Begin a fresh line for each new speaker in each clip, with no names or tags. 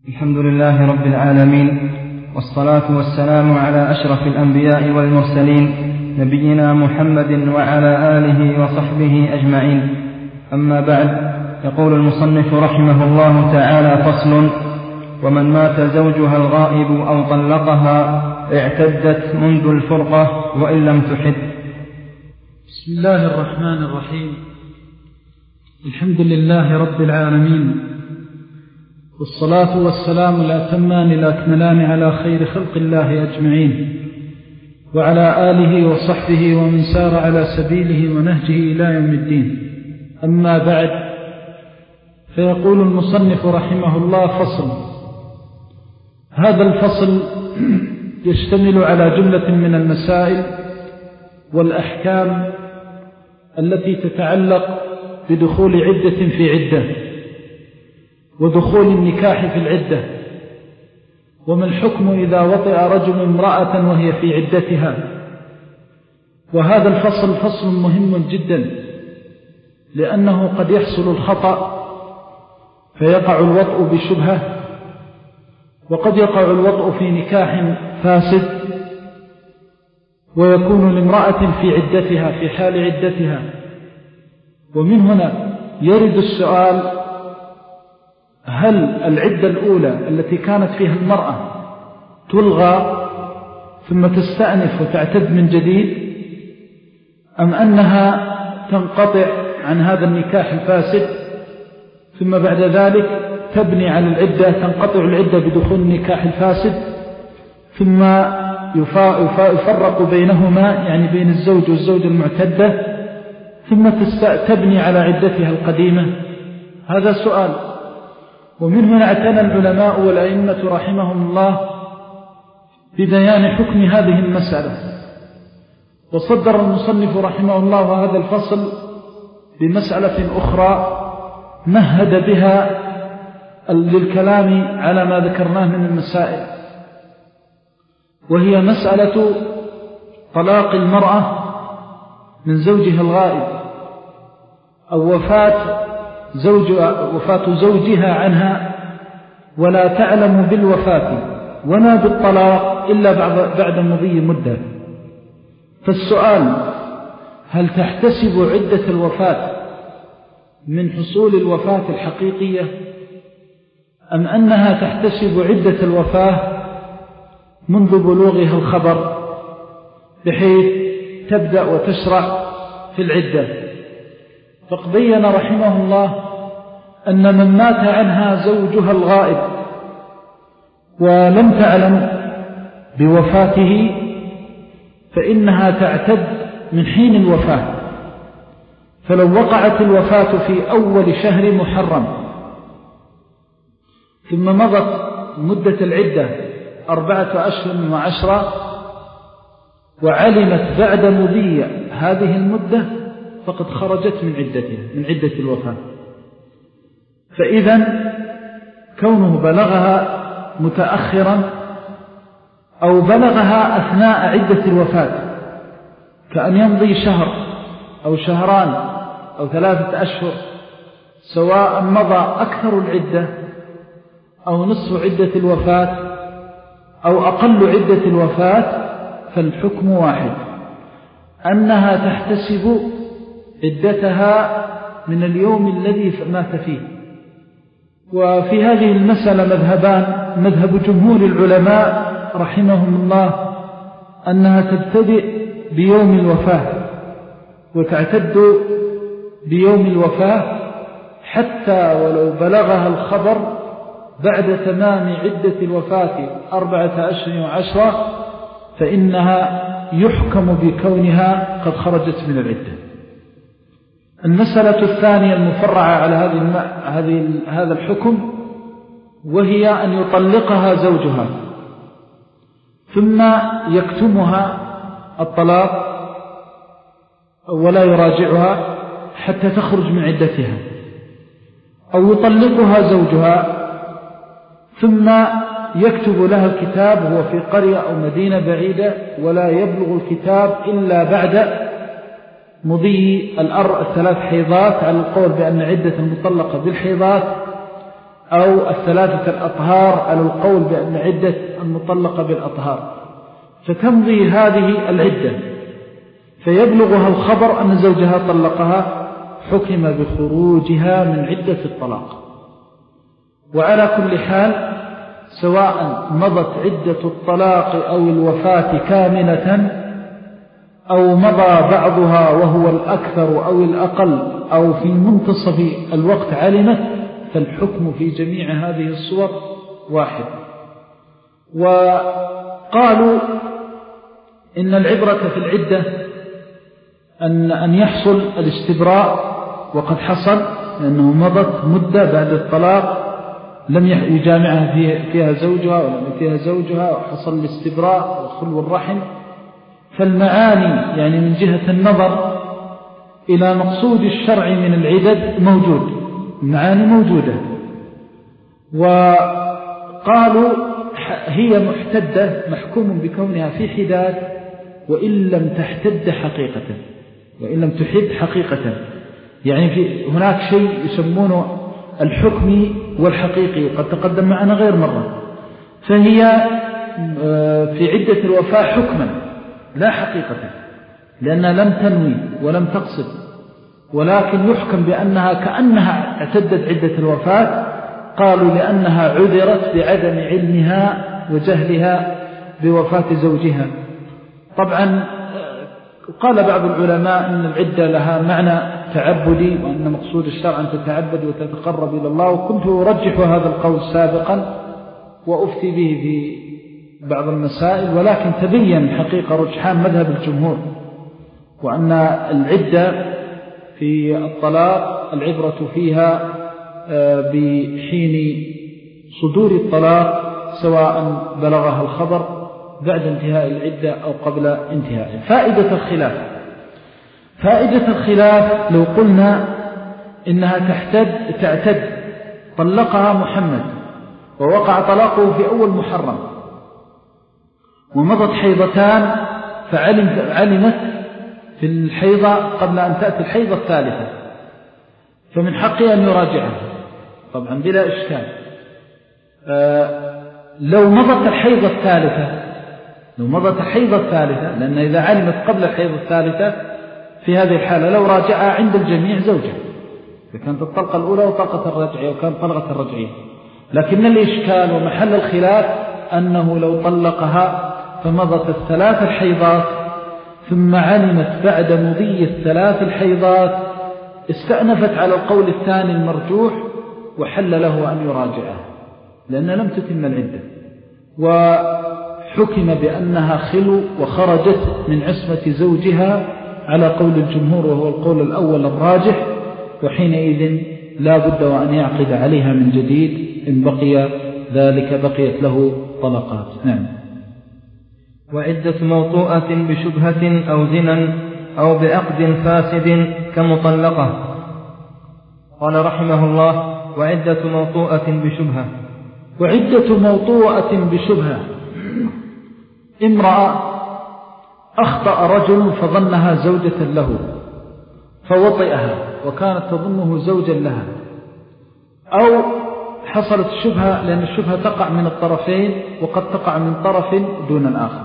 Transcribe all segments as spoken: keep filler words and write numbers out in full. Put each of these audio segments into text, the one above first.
الحمد لله رب العالمين، والصلاة والسلام على أشرف الأنبياء والمرسلين نبينا محمد وعلى آله وصحبه أجمعين. أما بعد، يقول المصنف رحمه الله تعالى: فصل: ومن مات زوجها الغائب أو طلقها اعتدت منذ الفرقة وإن لم تحد.
بسم الله الرحمن الرحيم. الحمد لله رب العالمين، والصلاة والسلام الأتمان الأكملان على خير خلق الله أجمعين، وعلى آله وصحبه ومن سار على سبيله ونهجه إلى يوم الدين. أما بعد، فيقول المصنف رحمه الله: فصل. هذا الفصل يشتمل على جملة من المسائل والأحكام التي تتعلق بدخول عدة في عدة، ودخول النكاح في العدة، وما الحكم إذا وطئ رجل امرأة وهي في عدتها. وهذا الفصل فصل مهم جدا، لأنه قد يحصل الخطأ فيقع الوطء بشبهة، وقد يقع الوطء في نكاح فاسد ويكون لامرأة في عدتها في حال عدتها. ومن هنا يرد السؤال: هل العدة الأولى التي كانت فيها المرأة تلغى ثم تستأنف وتعتد من جديد، أم أنها تنقطع عن هذا النكاح الفاسد ثم بعد ذلك تبني على العدة، تنقطع العدة بدخول النكاح الفاسد ثم يفرق بينهما، يعني بين الزوج والزوج المعتدة، ثم تبني على عدتها القديمة؟ هذا سؤال. ومن هنا اعتنى العلماء والأئمة رحمهم الله ببيان حكم هذه المسألة، وصدر المصنف رحمه الله هذا الفصل بمسألة أخرى مهد بها للكلام على ما ذكرناه من المسائل، وهي مسألة طلاق المرأة من زوجها الغائب، أو وفاة زوج وفاة زوجها عنها ولا تعلم بالوفاة ولا بالطلاق إلا بعد مضي مدة. فالسؤال: هل تحتسب عدة الوفاة من حصول الوفاة الحقيقية، أم أنها تحتسب عدة الوفاة منذ بلوغها الخبر بحيث تبدأ وتشرع في العدة؟ فقد بين رحمه الله أن من مات عنها زوجها الغائب ولم تعلم بوفاته فإنها تعتد من حين الوفاة. فلو وقعت الوفاة في أول شهر محرم ثم مضت مدة العدة أربعة أشهر وعشرة وعلمت بعد مضي هذه المدة فقد خرجت من عدتها من عدة الوفاة. فإذا كونه بلغها متأخرا أو بلغها أثناء عدة الوفاة، كأن يمضي شهر أو شهران أو ثلاثة أشهر، سواء مضى أكثر العدة أو نصف عدة الوفاة أو أقل عدة الوفاة، فالحكم واحد، أنها تحتسب عدتها من اليوم الذي مات فيه. وفي هذه المسألة مذهبان: مذهب جمهور العلماء رحمهم الله أنها تبتدئ بيوم الوفاة وتعتد بيوم الوفاة حتى ولو بلغها الخبر بعد تمام عدة الوفاة أربعة أشهر وعشرة، فإنها يحكم بكونها قد خرجت من العدة. المسألة الثانية المفرعة على هذه هذه هذا الحكم، وهي أن يطلقها زوجها ثم يكتمها الطلاق ولا يراجعها حتى تخرج من عدتها، أو يطلقها زوجها ثم يكتب لها الكتاب وهو في قرية أو مدينة بعيدة ولا يبلغ الكتاب إلا بعد مضي الثلاث حيضات، على القول بأن عدة المطلقة بالحيضات، أو الثلاثة الأطهار على القول بأن عدة المطلقة بالأطهار، فتمضي هذه العدة فيبلغها الخبر أن زوجها طلقها، حكم بخروجها من عدة الطلاق. وعلى كل حال سواء مضت عدة الطلاق أو الوفاة كاملة أو مضى بعضها وهو الأكثر أو الأقل أو في منتصف الوقت علمت، فالحكم في جميع هذه الصور واحد. وقالوا إن العبرة في العدة أن, أن يحصل الاستبراء، وقد حصل لأنه مضت مدة بعد الطلاق لم يجامعها فيها زوجها ولم فيها زوجها، وحصل الاستبراء وخلو الرحم. فالمعاني يعني من جهة النظر إلى مقصود الشرع من العدد موجود، المعاني موجودة. وقالوا هي محتدة محكوم بكونها في حداد وإن لم تحتد حقيقة، وإن لم تحد حقيقة، يعني في هناك شيء يسمونه الحكمي والحقيقي وقد تقدم معنا غير مرة. فهي في عدة الوفاة حكما لا حقيقة، لأنها لم تنوي ولم تقصد، ولكن يحكم بأنها كأنها اعتدت عدة الوفاة. قالوا لأنها عذرت بعدم علمها وجهلها بوفاة زوجها. طبعا قال بعض العلماء أن العدة لها معنى تعبدي، وأن مقصود الشرع أن تتعبد وتتقرب إلى الله، وكنت أرجح هذا القول سابقا وأفتي به في بعض المسائل، ولكن تبين حقيقة رجحان مذهب الجمهور، وأن العدة في الطلاق العبرة فيها بحين صدور الطلاق سواء بلغها الخبر بعد انتهاء العدة أو قبل انتهاء. فائدة الخلاف فائدة الخلاف لو قلنا إنها تحتد تعتد، طلقها محمد ووقع طلاقه في أول محرم ومضت حيضتان فعلمت في الحيضة قبل أن تأتي الحيضة الثالثة، فمن حقه أن يراجعها طبعا بلا إشكال. آه لو مضت الحيضة الثالثة لو مضت الحيضة الثالثة لأن إذا علمت قبل الحيضة الثالثة في هذه الحالة لو راجعها عند الجميع زوجها، إذا كانت الطلقة الأولى وطلقة الرجعية وكانت طلقة الرجعية. لكن الإشكال ومحل الخلاف أنه لو طلقها فمضت الثلاث الحيضات ثم علمت بعد مضي الثلاث الحيضات استأنفت على القول الثاني المرجوح وحل له أن يراجعها لأنها لم تتم العدة، وحكم بأنها خلو وخرجت من عصمة زوجها على قول الجمهور وهو القول الأول الراجح، وحينئذ لا بد وأن يعقد عليها من جديد إن بقي ذلك بقيت له طلقات. نعم.
وعدة موطوءة بشبهة أو زنا أو بعقد فاسد كمطلقة. قال رحمه الله: وعدة موطوءة بشبهة.
وعدة موطوءة بشبهة، امرأة أخطأ رجل فظنها زوجة له فوطئها وكانت تظنه زوجا لها، أو حصلت الشبهة لأن الشبهة تقع من الطرفين وقد تقع من طرف دون الآخر،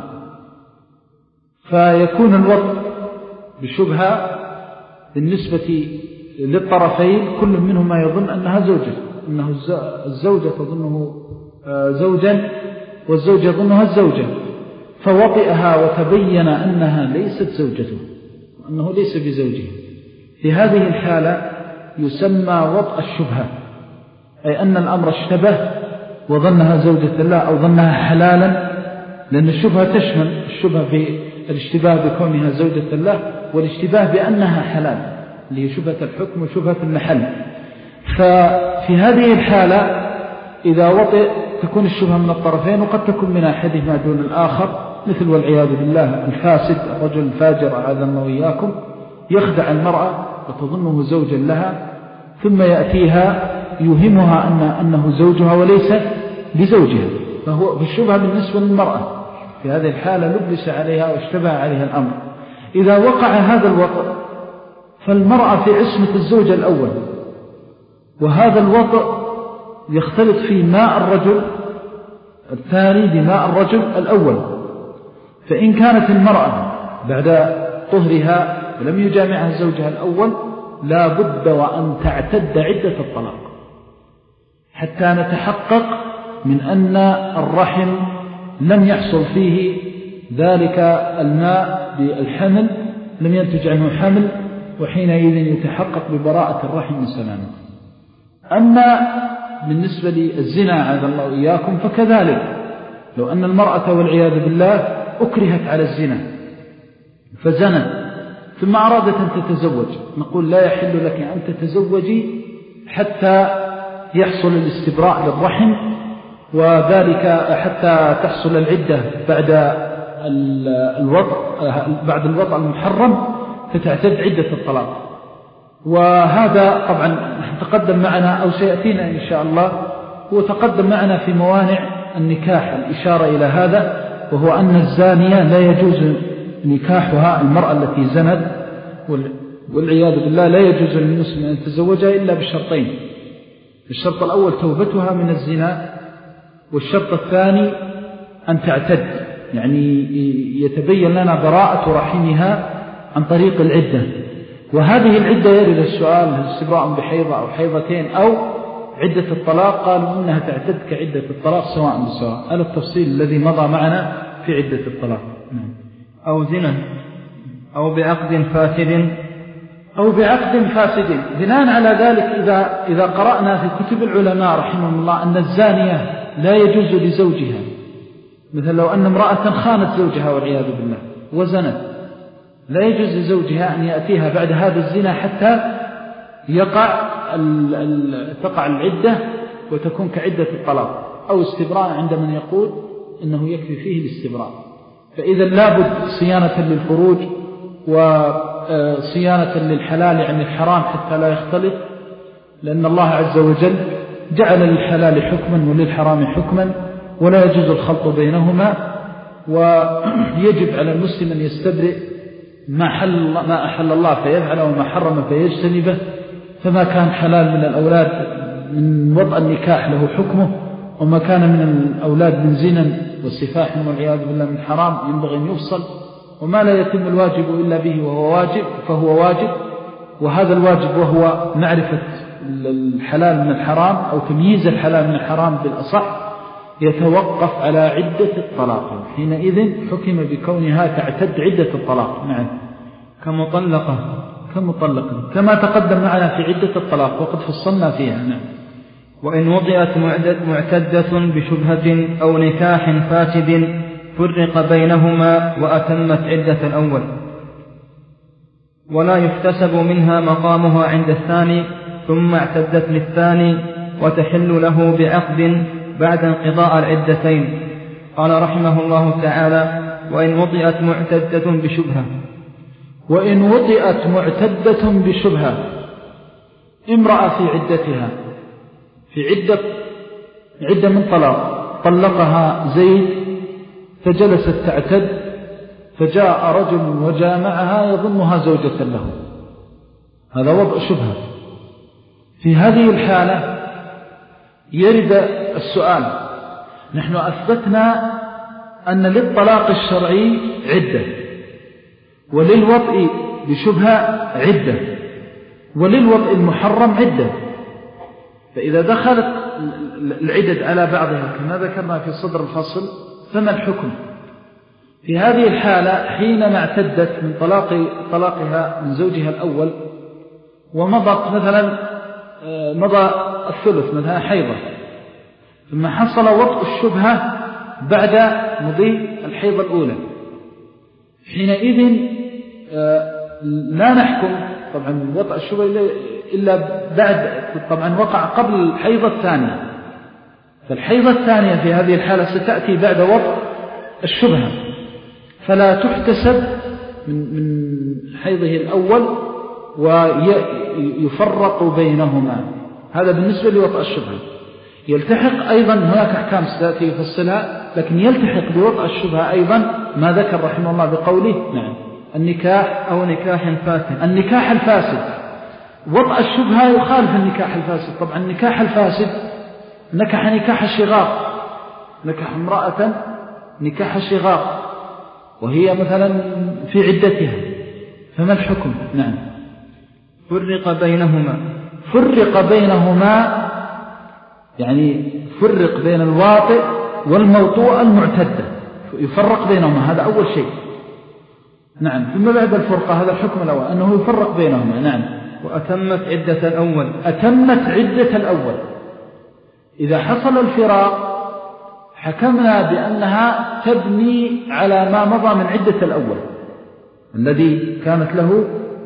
فيكون الوطء بشبهة بالنسبة للطرفين كل منهما يظن أنها زوجة، أنه الزوجة تظنه زوجا والزوجة يظنها الزوجة، فوطئها وتبين أنها ليست زوجته وأنه ليس بزوجه. في هذه الحالة يسمى وطء الشبهة، أي أن الأمر اشتبه وظنها زوجة الله أو ظنها حلالا، لأن الشبهة تشمل الشبهة في الاشتباه بكونها زوجة الله والاشتباه بأنها حلال اللي هي شبهة الحكم وشبهة المحل. ففي هذه الحالة إذا وطئ تكون الشبهة من الطرفين وقد تكون من أحدهما دون الآخر، مثل والعياذ بالله الفاسد الرجل الفاجر أعاذنا وإياكم يخدع المرأة وتظنه زوجا لها ثم يأتيها يوهمها أن أنه زوجها وليس بزوجها، فهو بالشبهة بالنسبة للمرأة. في هذه الحالة لبس عليها واشتبه عليها الأمر. إذا وقع هذا الوطء فالمرأة في عصمة الزوج الأول، وهذا الوطء يختلط فيه ماء الرجل الثاني بماء الرجل الأول. فإن كانت المرأة بعد طهرها ولم يجامعها زوجها الأول لا بد وأن تعتد عدة الطلاق حتى نتحقق من أن الرحم لم يحصل فيه ذلك الماء بالحمل، لم ينتج عنه حمل، وحينئذ يتحقق ببراءة الرحم من سلامه. أما بالنسبة للزنا عاذ الله إياكم فكذلك، لو أن المرأة والعياذ بالله أكرهت على الزنا فزنت ثم أرادت أن تتزوج، نقول لا يحل لك أن تتزوجي حتى يحصل الاستبراء للرحم، وذلك حتى تحصل العدة بعد الوضع بعد الوضع المحرم فتعتد عدة الطلاق. وهذا طبعا تقدم معنا أو سيأتينا إن شاء الله، هو تقدم معنا في موانع النكاح الإشارة إلى هذا، وهو أن الزانية لا يجوز نكاحها، المرأة التي زنت والعياذ بالله لا يجوز للمسلم أن يتزوجها إلا بشرطين: الشرط الأول توبتها من الزنا، والشرط الثاني أن تعتد، يعني يتبين لنا براءة رحمها عن طريق العدة. وهذه العدة يرد السؤال: هل استبراء بحيضة أو حيضتين أو عدة الطلاق؟ قالوا إنها تعتد كعدة الطلاق سواء بسواء. هذا التفصيل الذي مضى معنا في عدة الطلاق.
أو زنا أو بعقد فاسد
أو بعقد فاسد. بناء على ذلك إذا, إذا قرأنا في كتب العلماء رحمهم الله أن الزانية لا يجوز لزوجها، مثل لو أن امرأة خانت زوجها والعياذ بالله وزنت، لا يجوز لزوجها أن يأتيها بعد هذا الزنا حتى يقع تقع العدة وتكون كعدة الطلاق أو استبراء عند من يقول إنه يكفي فيه الاستبراء. فإذا لابد صيانة للفروج وصيانة للحلال عن الحرام حتى لا يختلط، لأن الله عز وجل جعل للحلال حكما وللحرام حكما ولا يجوز الخلط بينهما، ويجب على المسلم أن يستبرئ ما, حل ما أحل الله فيفعله وما حرم فيجتنبه. فما كان حلال من الأولاد من وضع النكاح له حكمه، وما كان من الأولاد من زنا وسفاح والعياذ بالله من حرام ينبغي أن يفصل، وما لا يتم الواجب إلا به وهو واجب فهو واجب. وهذا الواجب وهو معرفة الحلال من الحرام أو تمييز الحلال من الحرام بالأصح يتوقف على عدة الطلاق، حينئذ حكم بكونها تعتد عدة الطلاق. نعم،
كمطلقة
كمطلقة كما تقدم معنا في عدة الطلاق وقد فصلنا فيها. نعم.
وإن وطئت معتدة بشبهة أو نكاح فاسد فرق بينهما وأتمت عدة الأول، ولا يحتسب منها مقامها عند الثاني، ثم اعتدت للثاني وتحل له بعقد بعد انقضاء العدتين. قال رحمه الله تعالى: وإن وطئت معتدة بشبهة.
وإن وطئت معتدة بشبهة، امرأة في عدتها في عدة عدة من طلاق، طلقها زيد فجلست تعتد، فجاء رجل وجامعها يظنها زوجة له، هذا وضع شبهة. في هذه الحالة يرد السؤال: نحن أثبتنا أن للطلاق الشرعي عدة، وللوطء بشبهة عدة، وللوطء المحرم عدة، فإذا دخلت العدد على بعضها كما ذكرنا في صدر الفصل فما الحكم؟ في هذه الحالة حينما اعتدت من طلاق طلاقها من زوجها الأول ومضت مثلا مضى الثلث مثلا حيضة، ثم حصل وطء الشبهة بعد مضي الحيضة الأولى، حينئذ لا نحكم طبعا وطء الشبهة إلا بعد، طبعا وقع قبل الحيضة الثانية، فالحيضة الثانية في هذه الحالة ستأتي بعد وطء الشبهة، فلا تحتسب من من حيضه الأول ويفرق بينهما. هذا بالنسبة لوطء الشبهة. يلتحق أيضا هناك أحكام ستأتي يفصلها، لكن يلتحق بوطء الشبهة أيضا ما ذكر رحمه الله بقوله: نعم، النكاح
أو نكاح فاسد.
النكاح الفاسد وطء الشبهة يخالف النكاح الفاسد. طبعا النكاح الفاسد نكح نكاح الشغار، نكح امرأة نكاح الشغار وهي مثلا في عدتها، فما الحكم؟ نعم.
فرق بينهما.
فرق بينهما يعني فرق بين الواطئ والموطوء المعتدة، يفرق بينهما، هذا أول شيء. نعم. ثم بعد الفرقة هذا الحكم الأول أنه يفرق بينهما. نعم.
وأتمت عدة الأول.
أتمت عدة الأول. إذا حصل الفراق حكمنا بأنها تبني على ما مضى من عدة الأول الذي كانت له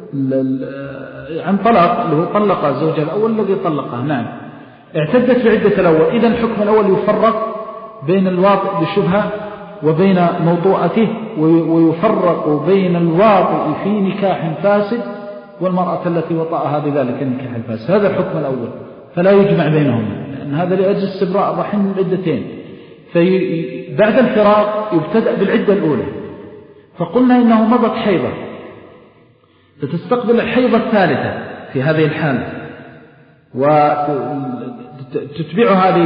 عن طلاق، اللي هو طلق الزوج الأول الذي طلقها. نعم. اعتدت في عدة الأول. إذن الحكم الأول يفرق بين الواطئ بالشبهة وبين موضوعته، ويفرق بين الواطئ في نكاح فاسد والمرأة التي وطأها بذلك النكاح الفاسد. هذا الحكم الأول، فلا يجمع بينهم، لأن هذا لأجل استبراء الرحم من العدتين. فبعد الفراق يبتدأ بالعدة الأولى، فقلنا إنه مضت حيضة، فتستقبل الحيضة الثالثة في هذه الحالة وتتبعها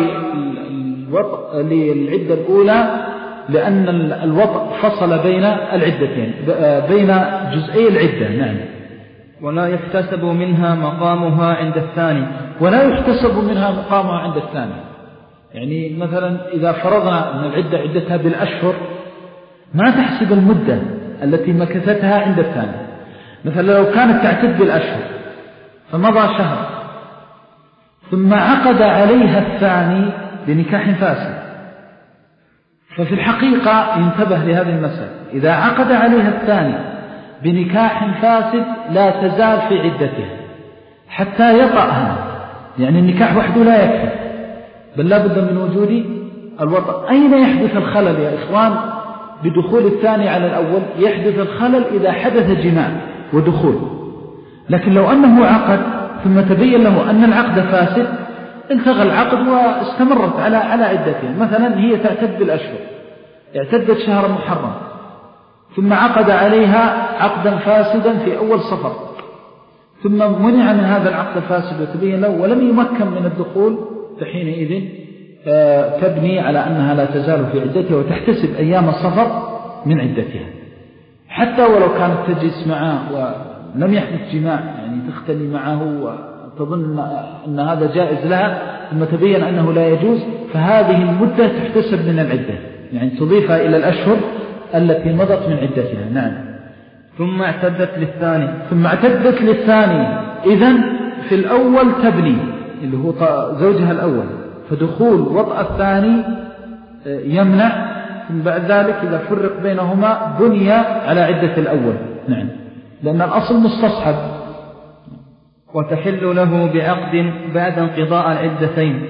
للعدة الأولى، لأن الوطء فصل بين العدتين، بين جزئي العدة. نعم.
ولا يحتسب منها مقامها عند الثاني.
ولا يحتسب منها مقامها عند الثاني، يعني مثلا إذا فرضنا أن العدة عدتها بالأشهر ما تحسب المدة التي مكثتها عند الثاني. مثلا لو كانت تعتد بالأشهر فمضى شهر ثم عقد عليها الثاني بنكاح فاسد، ففي الحقيقة ينتبه لهذه المسألة، إذا عقد عليها الثاني بنكاح فاسد لا تزال في عدتها حتى يطأها، يعني النكاح وحده لا يكفي، بل لا بد من وجود الوطأ. أين يحدث الخلل يا إخوان؟ بدخول الثاني على الأول يحدث الخلل إذا حدث جماع ودخول. لكن لو أنه عقد ثم تبين له أن العقد فاسد التغى العقد واستمرت على على عدتها. مثلا هي تعتد بالأشهر، اعتدت شهر محرم ثم عقد عليها عقدا فاسدا في أول صفر، ثم منع من هذا العقد الفاسد وتبين له ولم يمكن من الدخول، فحينئذ تبني على أنها لا تزال في عدتها وتحتسب أيام الصفر من عدتها، حتى ولو كانت تجلس معه ولم يحدث جماع، يعني تختلي معه وتظن أن هذا جائز لها ثم تبين أنه لا يجوز، فهذه المدة تحتسب من العدة، يعني تضيفها إلى الأشهر التي مضت من عدتها. نعم.
ثم اعتدت للثاني.
ثم اعتدت للثاني. إذن في الأول تبني اللي هو زوجها الأول، فدخول وطأ الثاني يمنع، ثم بعد ذلك إذا فرق بينهما بني على عدة الأول. نعم. لأن الأصل مستصحب.
وتحل له بعقد بعد انقضاء العدتين.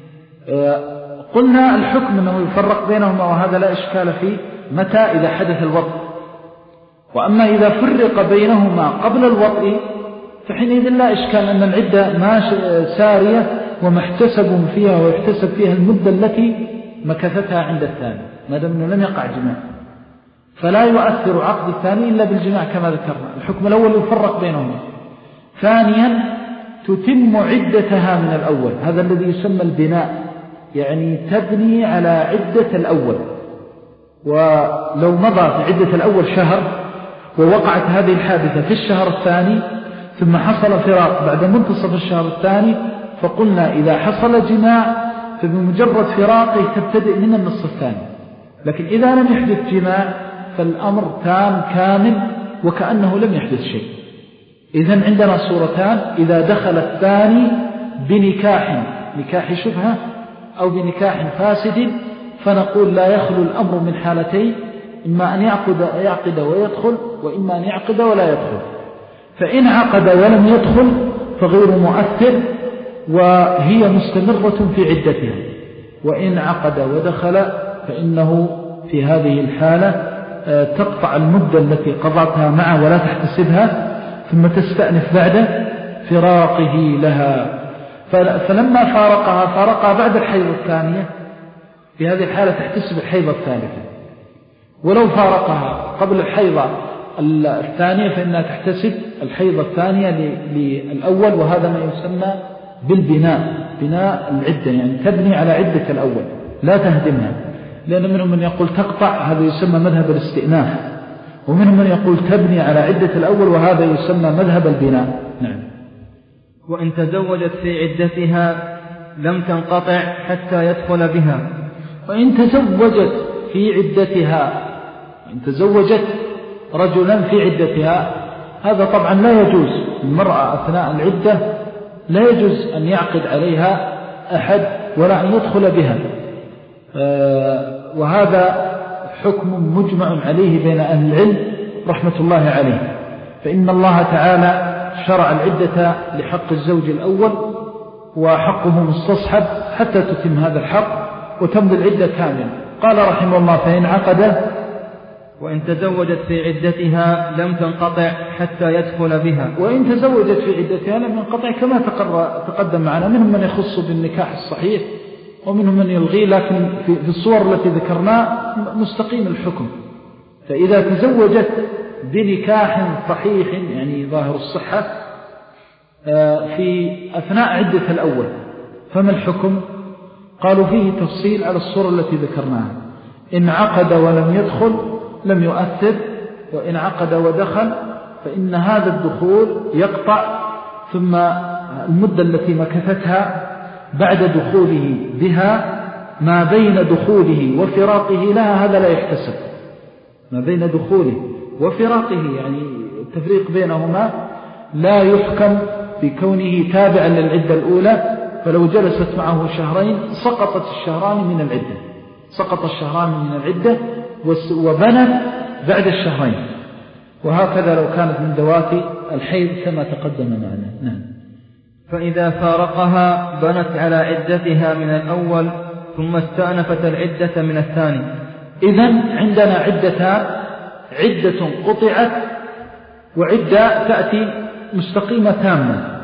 قلنا الحكم أنه يفرق بينهما وهذا لا إشكال فيه متى إذا حدث الوطء، وأما إذا فرق بينهما قبل الوطء فحينئذ لا إشكال أن العدة ما سارية ومحتسب فيها ويحتسب فيها المدة التي مكثتها عند الثاني ما دام أنه لم يقع جماع، فلا يؤثر عقد الثاني إلا بالجماع كما ذكرنا. الحكم الأول يفرق بينهما. ثانيا تتم عدتها من الأول، هذا الذي يسمى البناء، يعني تبني على عدة الأول. ولو مضى في عدة الأول شهر ووقعت هذه الحادثة في الشهر الثاني ثم حصل فراق بعد منتصف الشهر الثاني، فقلنا إذا حصل جماع فبمجرد فراقه تبتدئ من النصف الثاني، لكن إذا لم يحدث جماع فالأمر تام كامل وكأنه لم يحدث شيء. إذن عندنا صورتان: إذا دخل الثاني بنكاح نكاح شبهة أو بنكاح فاسد فنقول لا يخلو الأمر من حالتين، إما أن يعقد, يعقد ويدخل، وإما أن يعقد ولا يدخل. فإن عقد ولم يدخل فغير مؤثر وهي مستمرة في عدتها، وإن عقد ودخل فإنه في هذه الحالة تقطع المدة التي قضتها معه ولا تحتسبها، ثم تستأنف بعد فراقه لها. فلما فارقها فارقها بعد الحيض الثانية، في هذه الحالة تحتسب الحيض الثالثة. ولو فارقها قبل الحيض الثانية فإنها تحتسب الحيض الثانية للأول، وهذا ما يسمى بالبناء، بناء العدة، يعني تبني على عدة الأول لا تهدمها، لأن منهم من يقول تقطع، هذا يسمى مذهب الاستئناف، ومنهم من يقول تبني على عدة الأول، وهذا يسمى مذهب البناء. نعم.
وإن تزوجت في عدتها لم تنقطع حتى يدخل بها.
وإن تزوجت في عدتها، إن تزوجت رجلا في عدتها، هذا طبعا لا يجوز، المرأة أثناء العدة لا يجوز أن يعقد عليها أحد ولا أن يدخل بها، وهذا حكم مجمع عليه بين أهل العلم رحمة الله عليه. فإن الله تعالى شرع العدة لحق الزوج الأول، وحقه مستصحب حتى تتم هذا الحق وتمضي العدة كاملة. قال رحمه الله: فإن عقد
وإن تزوجت في عدتها لم تنقطع حتى يدخل بها.
وإن تزوجت في عدتها لم ينقطع كما تقدم معنا، منهم من يخص بالنكاح الصحيح ومنهم من يلغي، لكن في الصور التي ذكرناها مستقيم الحكم. فإذا تزوجت بنكاح صحيح يعني ظاهر الصحة في أثناء عدة الأول، فما الحكم؟ قالوا فيه تفصيل على الصورة التي ذكرناها. إن عقد ولم يدخل لم يؤثر، وإن عقد ودخل فإن هذا الدخول يقطع، ثم المدة التي مكثتها بعد دخوله بها ما بين دخوله وفراقه لها هذا لا يحتسب. ما بين دخوله وفراقه يعني التفريق بينهما لا يحكم بكونه تابعا للعدة الأولى، فلو جلست معه شهرين سقطت الشهران من العدة، سقط الشهران من العدة وبنت بعد الشهرين، وهكذا لو كانت من ذوات الحيض كما تقدم معنا. نعم.
فإذا فارقها بنت على عدتها من الأول ثم استأنفت العدة من الثاني.
إذن عندنا عدتان: عدة قطعت وعدة تأتي مستقيمة تامة.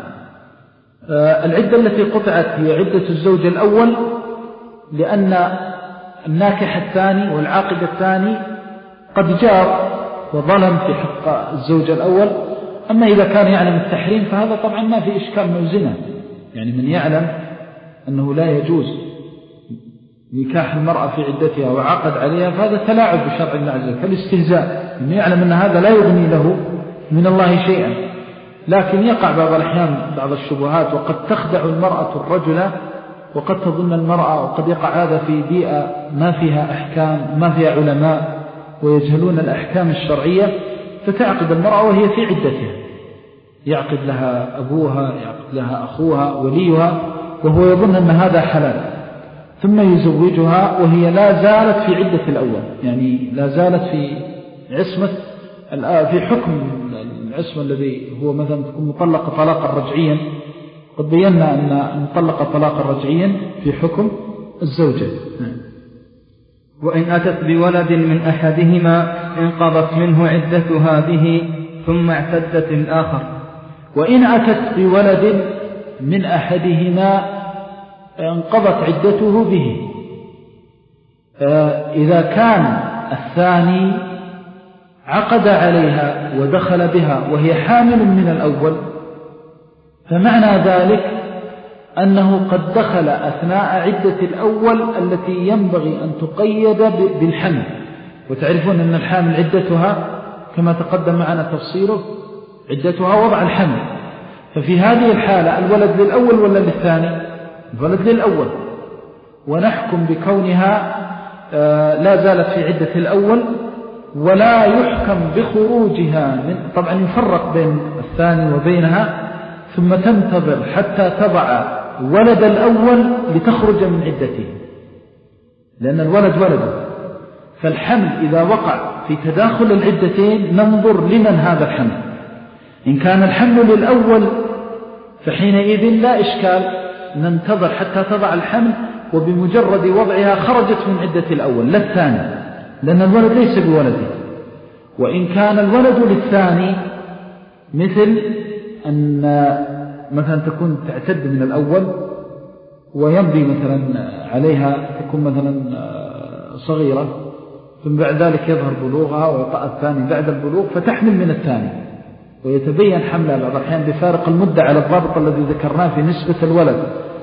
العدة التي قطعت هي عدة الزوج الأول، لأن الناكح الثاني والعاقد الثاني قد جار وظلم في حق الزوج الأول. أما إذا كان يعلم التحريم فهذا طبعا ما في إشكال موزنة، يعني من يعلم أنه لا يجوز نكاح المرأة في عدتها وعقد عليها فهذا تلاعب بشرع الله عز وجل، فالاستهزاء، من يعلم أن هذا لا يغني له من الله شيئا. لكن يقع بعض الأحيان بعض الشبهات، وقد تخدع المرأة الرجل، وقد تظن المرأة، وقد يقع هذا في بيئة ما فيها أحكام ما فيها علماء ويجهلون الأحكام الشرعية، فتعقد المرأة وهي في عدتها، يعقد لها أبوها، يعقد لها أخوها، وليها، وهو يظن أن هذا حلال، ثم يزوجها وهي لا زالت في عدة الأول، يعني لا زالت في عصمة في حكم العصمة الذي هو مثلا تكون مطلقة طلاقا رجعيا. قد بينا أن مطلقة طلاقا رجعيا في حكم الزوجة.
وإن أتت بولد من أحدهما انقضت منه عدة هذه ثم اعتدت الآخر.
وإن أتت بولد من أحدهما انقضت عدته به. إذا كان الثاني عقد عليها ودخل بها وهي حامل من الأول، فمعنى ذلك أنه قد دخل أثناء عدة الأول التي ينبغي أن تقيد بالحمل، وتعرفون أن الحامل عدتها كما تقدم معنا تفصيله عدتها وضع الحمل. ففي هذه الحالة الولد للأول ولا للثاني؟ الولد للأول، ونحكم بكونها لا زالت في عدة الأول، ولا يحكم بخروجها من، طبعا يفرق بين الثاني وبينها، ثم تنتظر حتى تضع ولد الأول لتخرج من عدته، لأن الولد ولده. فالحمل إذا وقع في تداخل العدتين ننظر لمن هذا الحمل. إن كان الحمل للأول فحينئذ لا إشكال، ننتظر حتى تضع الحمل، وبمجرد وضعها خرجت من عدة الأول لا الثاني، لأن الولد ليس بولده. وإن كان الولد للثاني، مثل أن مثلا تكون تعتد من الأول ويمضي مثلا عليها، تكون مثلا صغيرة، ثم بعد ذلك يظهر بلوغها ويقع الثاني بعد البلوغ فتحمل من الثاني، ويتبين حملها بعض الأحيان بفارق المدة على الضابط الذي ذكرناه في نسبة الولد.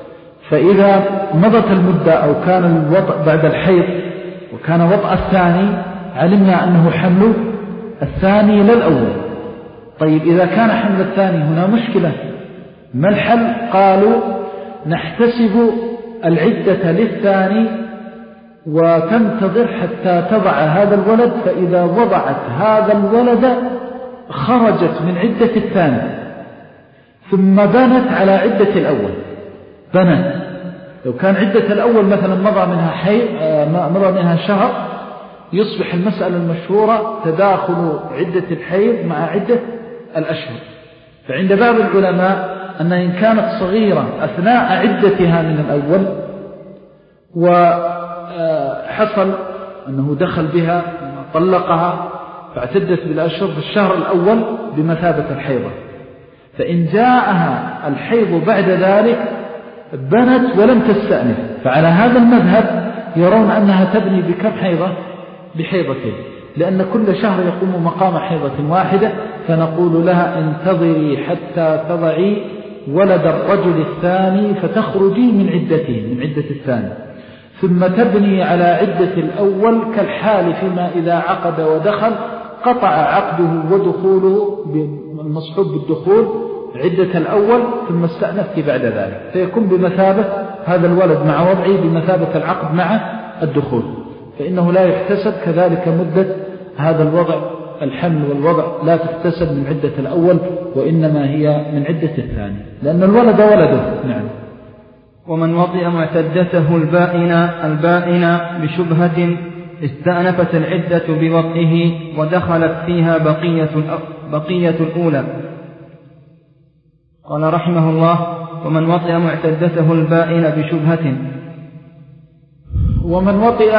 فإذا مضت المدة أو كان الوطء بعد الحيض وكان وطء الثاني علمنا أنه حمل الثاني للأول. طيب إذا كان حمل الثاني هنا مشكلة، ما الحل؟ قالوا نحتسب العدة للثاني وتنتظر حتى تضع هذا الولد، فإذا وضعت هذا الولد خرجت من عدة الثاني ثم بنت على عدة الأول. بنت لو كان عدة الأول مثلا مضى منها حي مضى منها شهر، يصبح المسألة المشهورة تداخل عدة الحيض مع عدة الأشهر. فعند بعض العلماء أن إن كانت صغيرة أثناء عدتها من الأول وحصل أنه دخل بها طلقها فاعتدت بالأشهر في الشهر الأول بمثابة الحيضة، فإن جاءها الحيض بعد ذلك بنت ولم تستأنف، فعلى هذا المذهب يرون أنها تبني بكم حيضة؟ بحيضتين، لأن كل شهر يقوم مقام حيضة واحدة، فنقول لها انتظري حتى تضعي ولد الرجل الثاني فتخرجي من عدته من عدة الثاني، ثم تبني على عدة الأول كالحال فيما إذا عقد ودخل قطع عقده ودخوله المصحوب بالدخول عدة الأول ثم استأنفت بعد ذلك، فيكون بمثابة هذا الولد مع وضعه بمثابة العقد مع الدخول، فإنه لا يحتسب كذلك مدة هذا الوضع. الحمل والوضع لا تحتسب من عدة الأول وإنما هي من عدة الثاني، لأن الولد ولده. نعم.
ومن وطئ معتدته البائنة البائنة بشبهة استأنفت العدة بوطئه ودخلت فيها بقية بقية الأولى. قال رحمه الله: ومن وطئ معتدته البائنة بشبهة.
ومن وطئ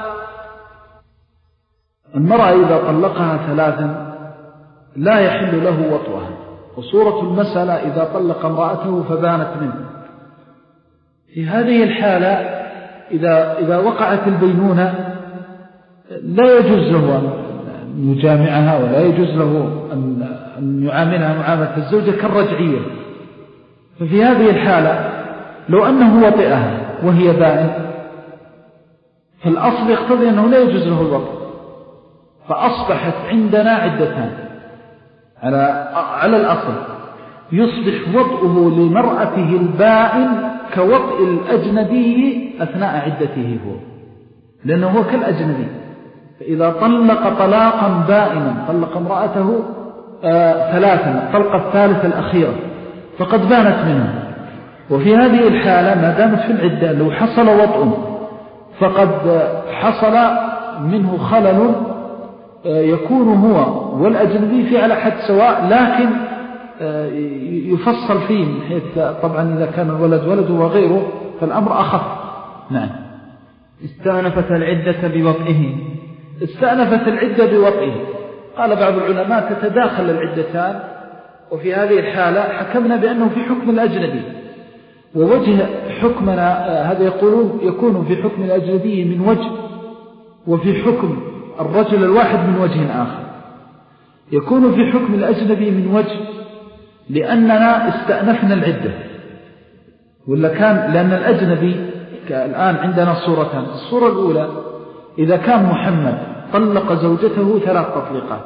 المرأة إذا طلقها ثلاثا لا يحل له وطئها، وصورة المسألة إذا طلق امرأته فبانت منه. في هذه الحالة إذا, إذا وقعت البينونة لا يجوز له أن يجامعها ولا يجوز له أن يعاملها معاملة الزوجة كالرجعية. ففي هذه الحالة لو أنه وطئها وهي بائن فالأصل يقتضي أنه لا يجوز له الوطئ، فأصبحت عندنا عدتان على, على الأصل. يصبح وطئه لمرأته البائن كوطئ الأجنبي أثناء عدته هو، لأنه هو كالأجنبي. فإذا طلق طلاقا بائنا طلق امرأته آه ثلاثا الطلقة الثالثة الأخيرة فقد بانت منه، وفي هذه الحالة ما دامت في العدة لو حصل وطئ فقد حصل منه خلل آه يكون هو والأجنبي في على حد سواء، لكن آه يفصل فيه من حيث طبعا إذا كان الولد ولده وغيره فالأمر أخف. نعم.
استأنفت العدة بوطئه.
استأنفت العدة بوطئه. قال بعض العلماء تتداخل العدتان، وفي هذه الحالة حكمنا بأنه في حكم الأجنبي، ووجه حكمنا هذا يقولون يكون في حكم الأجنبي من وجه، وفي حكم الرجل الواحد من وجه آخر. يكون في حكم الأجنبي من وجه لأننا استأنفنا العدة، ولا كان لأن الأجنبي الآن عندنا صورتان. الصورة الأولى إذا كان محمد طلق زوجته ثلاث تطليقات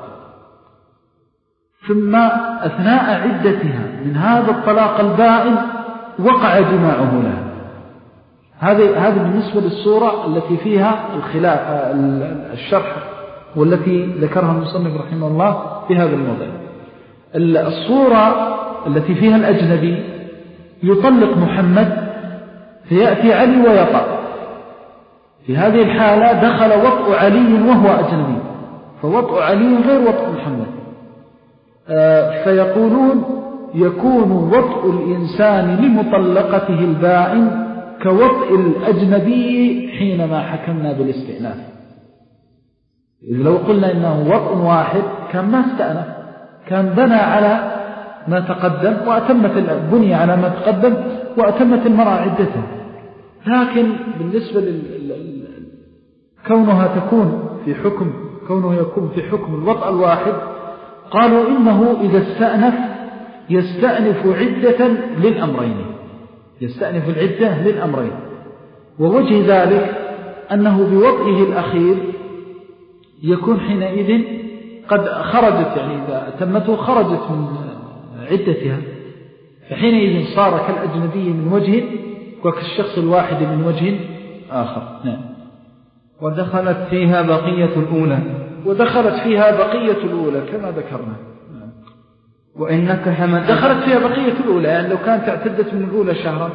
ثم أثناء عدتها من هذا الطلاق البائن وقع جماعه لها، هذه هذه بالنسبة للصورة التي فيها الخلاف الشرح والتي ذكرها المصنف رحمه الله في هذا الموضوع. الصورة التي فيها الأجنبي يطلق محمد فيأتي علي ويطأ، في هذه الحالة دخل وطء علي وهو أجنبي، فوطء علي غير وطء محمد. آه فيقولون يكون وطء الإنسان لمطلقته البائن كوطء الأجنبي حينما حكمنا بالاستئناف. إذ لو قلنا إنه وطء واحد كان ما استأنف، كان بنى على ما تقدم وأتمت بني على ما تقدم وأتمت المرأة عدتها. لكن بالنسبة لل كونها تكون في حكم كونه يكون في حكم الوطء الواحد، قالوا إنه إذا استأنف يستأنف عدة للأمرين، يستأنف العدة للأمرين. ووجه ذلك أنه بوضعه الأخير يكون حينئذ قد خرجت، يعني إذا تمته خرجت من عدتها، فحينئذ صار كالأجنبي من وجه وكالشخص الواحد من وجه آخر. نعم.
ودخلت فيها بقية الأولى
ودخلت فيها بقية الأولى كما ذكرنا. نعم.
وإنك حمد
دخلت فيها بقية الأولى، يعني لو كانت اعتدت من الأولى شهرا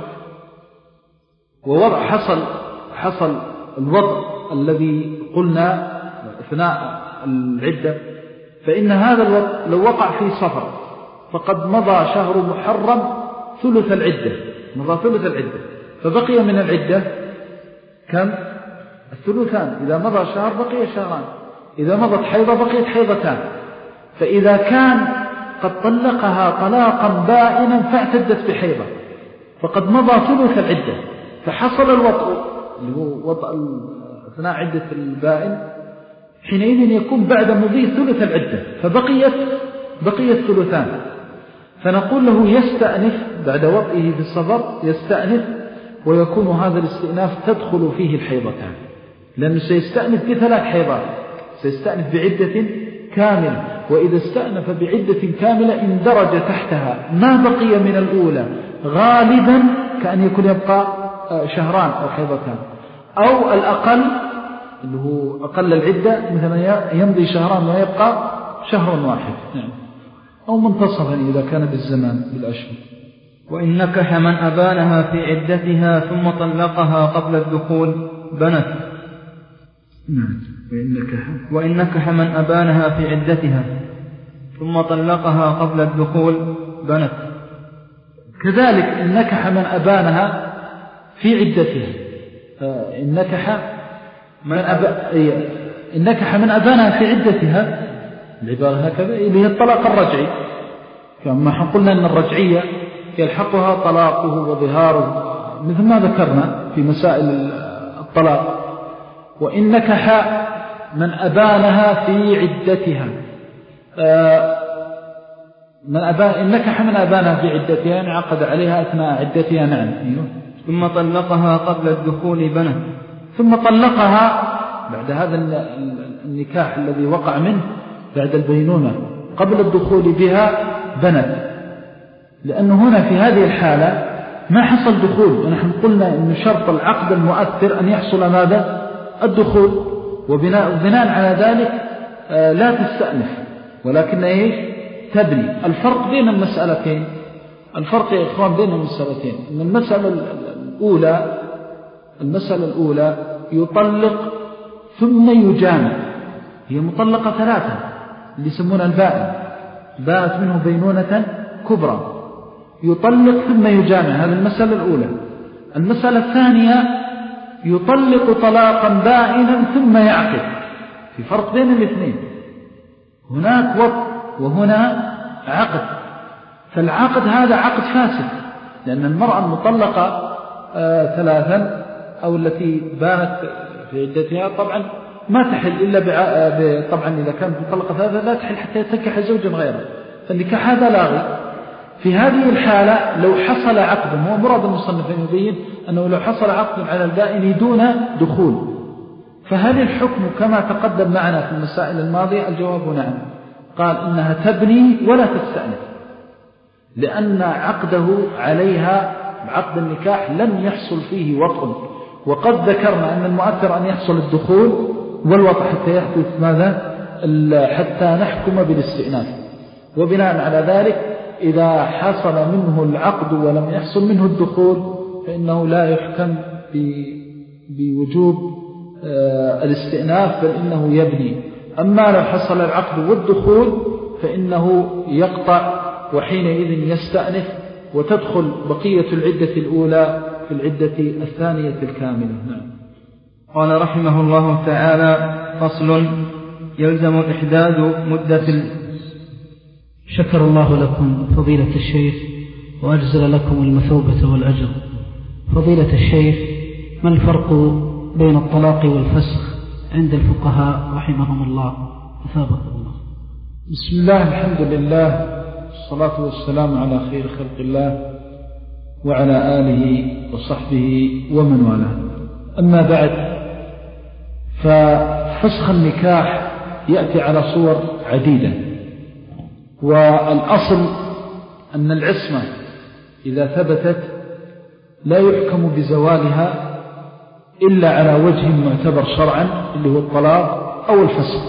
ووضع حصل حصل الوضع الذي قلنا أثناء العدة، فإن هذا الوضع لو وقع في صفر فقد مضى شهر محرم ثلث العدة، مضى ثلث العدة، فبقي من العدة كم؟ الثلثان. إذا مضى شهر بقي شهران، إذا مضت حيضة بقيت حيضتان. فإذا كان قد طلقها طلاقا بائنا فاعتدت بحيضة فقد مضى ثلث العدة، فحصل الوطء اللي هو وطء أثناء عدة البائن، حينئذ يكون بعد مضي ثلث العدة فبقيت بقيت ثلثان. فنقول له يستأنف بعد وطئه في الصبر، يستأنف ويكون هذا الاستئناف تدخل فيه الحيضتان، لأنه سيستأنف بثلاث حيضات، سيستأنف بعدة كاملة، وإذا استأنف بعدة كاملة اندرج تحتها ما بقي من الأولى غالبا كأن يكون يبقى شهران أو حيضتان، أو الأقل اللي هو أقل العدة مثلا يمضي شهران ويبقى شهر واحد، أو منتصفا إذا كان بالزمان بالأشهر.
وإن نكح من أبانها في عدتها ثم طلقها قبل الدخول بنت.
نعم. وإن نكح
وإن نكح من أبانها في عدتها ثم طلقها قبل الدخول بنت.
كذلك إن نكح من أبانها في عدتها، إن نكح من أب... إن نكح من أبانها في عدتها، العبارة هكذا اللي هي الطلاق الرجعي، كما قلنا أن الرجعية يلحقها طلاقه وظهاره مثل ما ذكرنا في مسائل الطلاق. وإن نكح من أبانها في عدتها، من أبان إن نكح من أبانها في عدتها يعني عقد عليها أثناء عدتها. نعم.
ثم طلقها قبل الدخول بنت.
ثم طلقها بعد هذا النكاح الذي وقع منه بعد البينونة قبل الدخول بها بنت، لأنه هنا في هذه الحالة ما حصل دخول، ونحن قلنا أن شرط العقد المؤثر أن يحصل ماذا؟ الدخول، وبناء وبناء على ذلك لا تستأنف ولكن إيش؟ تبني. الفرق بين المسألتين، الفرق يا إخوان بين المسألتين أن المسألة الأولى المسألة الأولى يطلق ثم يجامع، هي مطلقة ثلاثة اللي يسمونها البائن، بات منه بينونة كبرى، يطلق ثم يجامع، هذه المسألة الأولى. المسألة الثانية يطلق طلاقا بائنا ثم يعقد، في فرق بين الاثنين، هناك وطء وهنا عقد. فالعقد هذا عقد فاسد، لأن المرأة المطلقة آه ثلاثا أو التي بانت في عدتها طبعا ما تحل إلا بع... طبعا إذا كانت مطلقة ثلاثا لا تحل حتى تنكح زوجا غيره، فالنكاح هذا لاغي. في هذه الحالة لو حصل عقد، هو مراد المصنف أن يبين أنه لو حصل عقد على البائن دون دخول، فهل الحكم كما تقدم معنا في المسائل الماضية؟ الجواب نعم. قال إنها تبني ولا تستأنف، لأن عقده عليها عقد النكاح لم يحصل فيه وطء، وقد ذكرنا أن المؤثر أن يحصل الدخول والوطء حتى يحدث ماذا؟ حتى نحكم بالاستئناف. وبناء على ذلك إذا حصل منه العقد ولم يحصل منه الدخول فإنه لا يحكم بوجوب الاستئناف، بل إنه يبني. أما لو حصل العقد والدخول فإنه يقطع، وحينئذ يستأنف وتدخل بقية العدة الأولى في العدة الثانية الكاملة. نعم.
قال رحمه الله تعالى: فصل: يلزم الإحداد مدة ال...
شكر الله لكم فضيلة الشيخ وأجزل لكم المثوبة والأجر. فضيلة الشيخ، ما الفرق بين الطلاق والفسخ عند الفقهاء رحمهم الله أثابك الله؟
بسم الله، الحمد لله، والصلاة والسلام على خير خلق الله وعلى آله وصحبه ومن والاه. أما بعد، ففسخ النكاح يأتي على صور عديدة، والأصل أن العصمة إذا ثبتت لا يحكم بزوالها إلا على وجه معتبر شرعا اللي هو الطلاق أو الفسخ.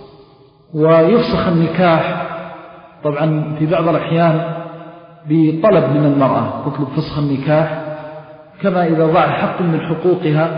ويفسخ النكاح طبعا في بعض الأحيان بطلب من المرأة، تطلب فسخ النكاح كما إذا ضاع حق من حقوقها.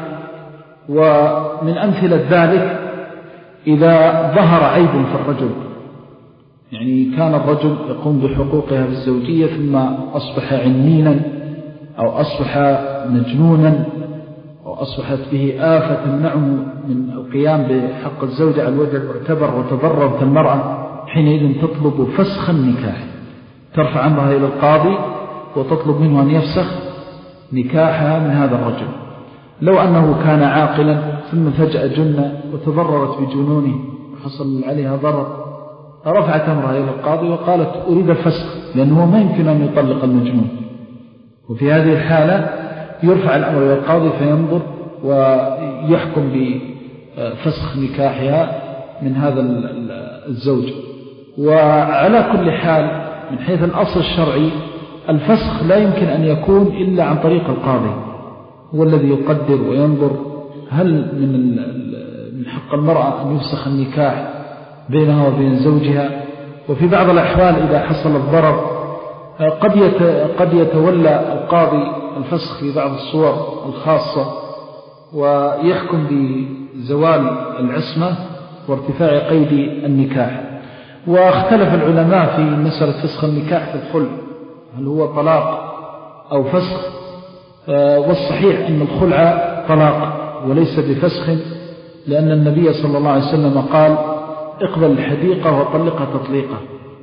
ومن أمثلة ذلك إذا ظهر عيب في الرجل، يعني كان الرجل يقوم بحقوقها بالزوجية ثم أصبح عنينا أو أصبح مجنونا أو أصبحت به آفة تمنعه من القيام بحق الزوجة على الوجه المعتبر وتضررت المرأة، حينئذ تطلب فسخ النكاح، ترفع أمرها إلى القاضي وتطلب منه أن يفسخ نكاحها من هذا الرجل. لو أنه كان عاقلا ثم فجأة جن وتضررت بجنونه وحصل عليها ضرر، رفعت أمرها إلى القاضي وقالت أريد الفسخ، لأنه ما يمكن أن يطلق المجنون. وفي هذه الحالة يرفع الأمر إلى القاضي فينظر ويحكم بفسخ نكاحها من هذا الزوج. وعلى كل حال من حيث الأصل الشرعي الفسخ لا يمكن أن يكون إلا عن طريق القاضي، هو الذي يقدر وينظر هل من من حق المرأة أن يفسخ النكاح بينها وبين زوجها. وفي بعض الأحوال إذا حصل الضرر قد قد يتولى القاضي الفسخ في بعض الصور الخاصة ويحكم بزوال العصمة وارتفاع قيد النكاح. واختلف العلماء في مسألة فسخ النكاح في الخلع، هل هو طلاق أو فسخ؟ والصحيح أن الخلع طلاق وليس بفسخ، لأن النبي صلى الله عليه وسلم قال اقبل الحديقة وطلقها تطليقة.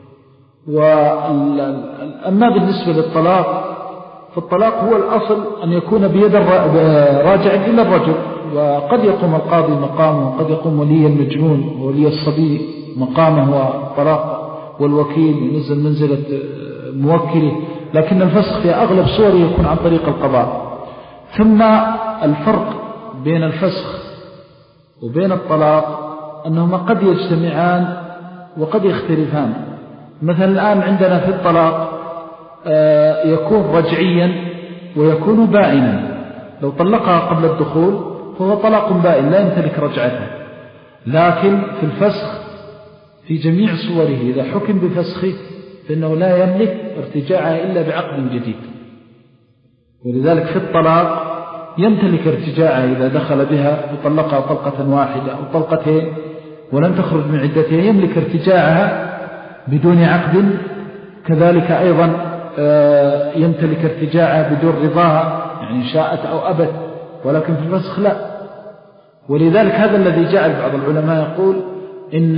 وأما بالنسبة للطلاق فالطلاق هو الأصل أن يكون بيد راجع إلى الرجل، وقد يقوم القاضي مقامه وقد يقوم ولي المجنون وولي الصبي مقامه والطلاق والوكيل ينزل منزلة موكله، لكن الفسخ في أغلب صوره يكون عن طريق القضاء. ثم الفرق بين الفسخ وبين الطلاق أنهما قد يجتمعان وقد يختلفان. مثلا الآن عندنا في الطلاق يكون رجعيا ويكون بائنا، لو طلقها قبل الدخول فهو طلاق بائن لا يمتلك رجعته. لكن في الفسخ في جميع صوره إذا حكم بفسخه فإنه لا يملك ارتجاعها إلا بعقد جديد. ولذلك في الطلاق يمتلك ارتجاعها إذا دخل بها وطلقها طلقة واحدة أو طلقتين ولن تخرج من عدتها، يملك ارتجاعها بدون عقد. كذلك أيضا يمتلك ارتجاعها بدون رضاها، يعني شاءت أو أبت. ولكن في الفسخ لا. ولذلك هذا الذي جعل بعض العلماء يقول إن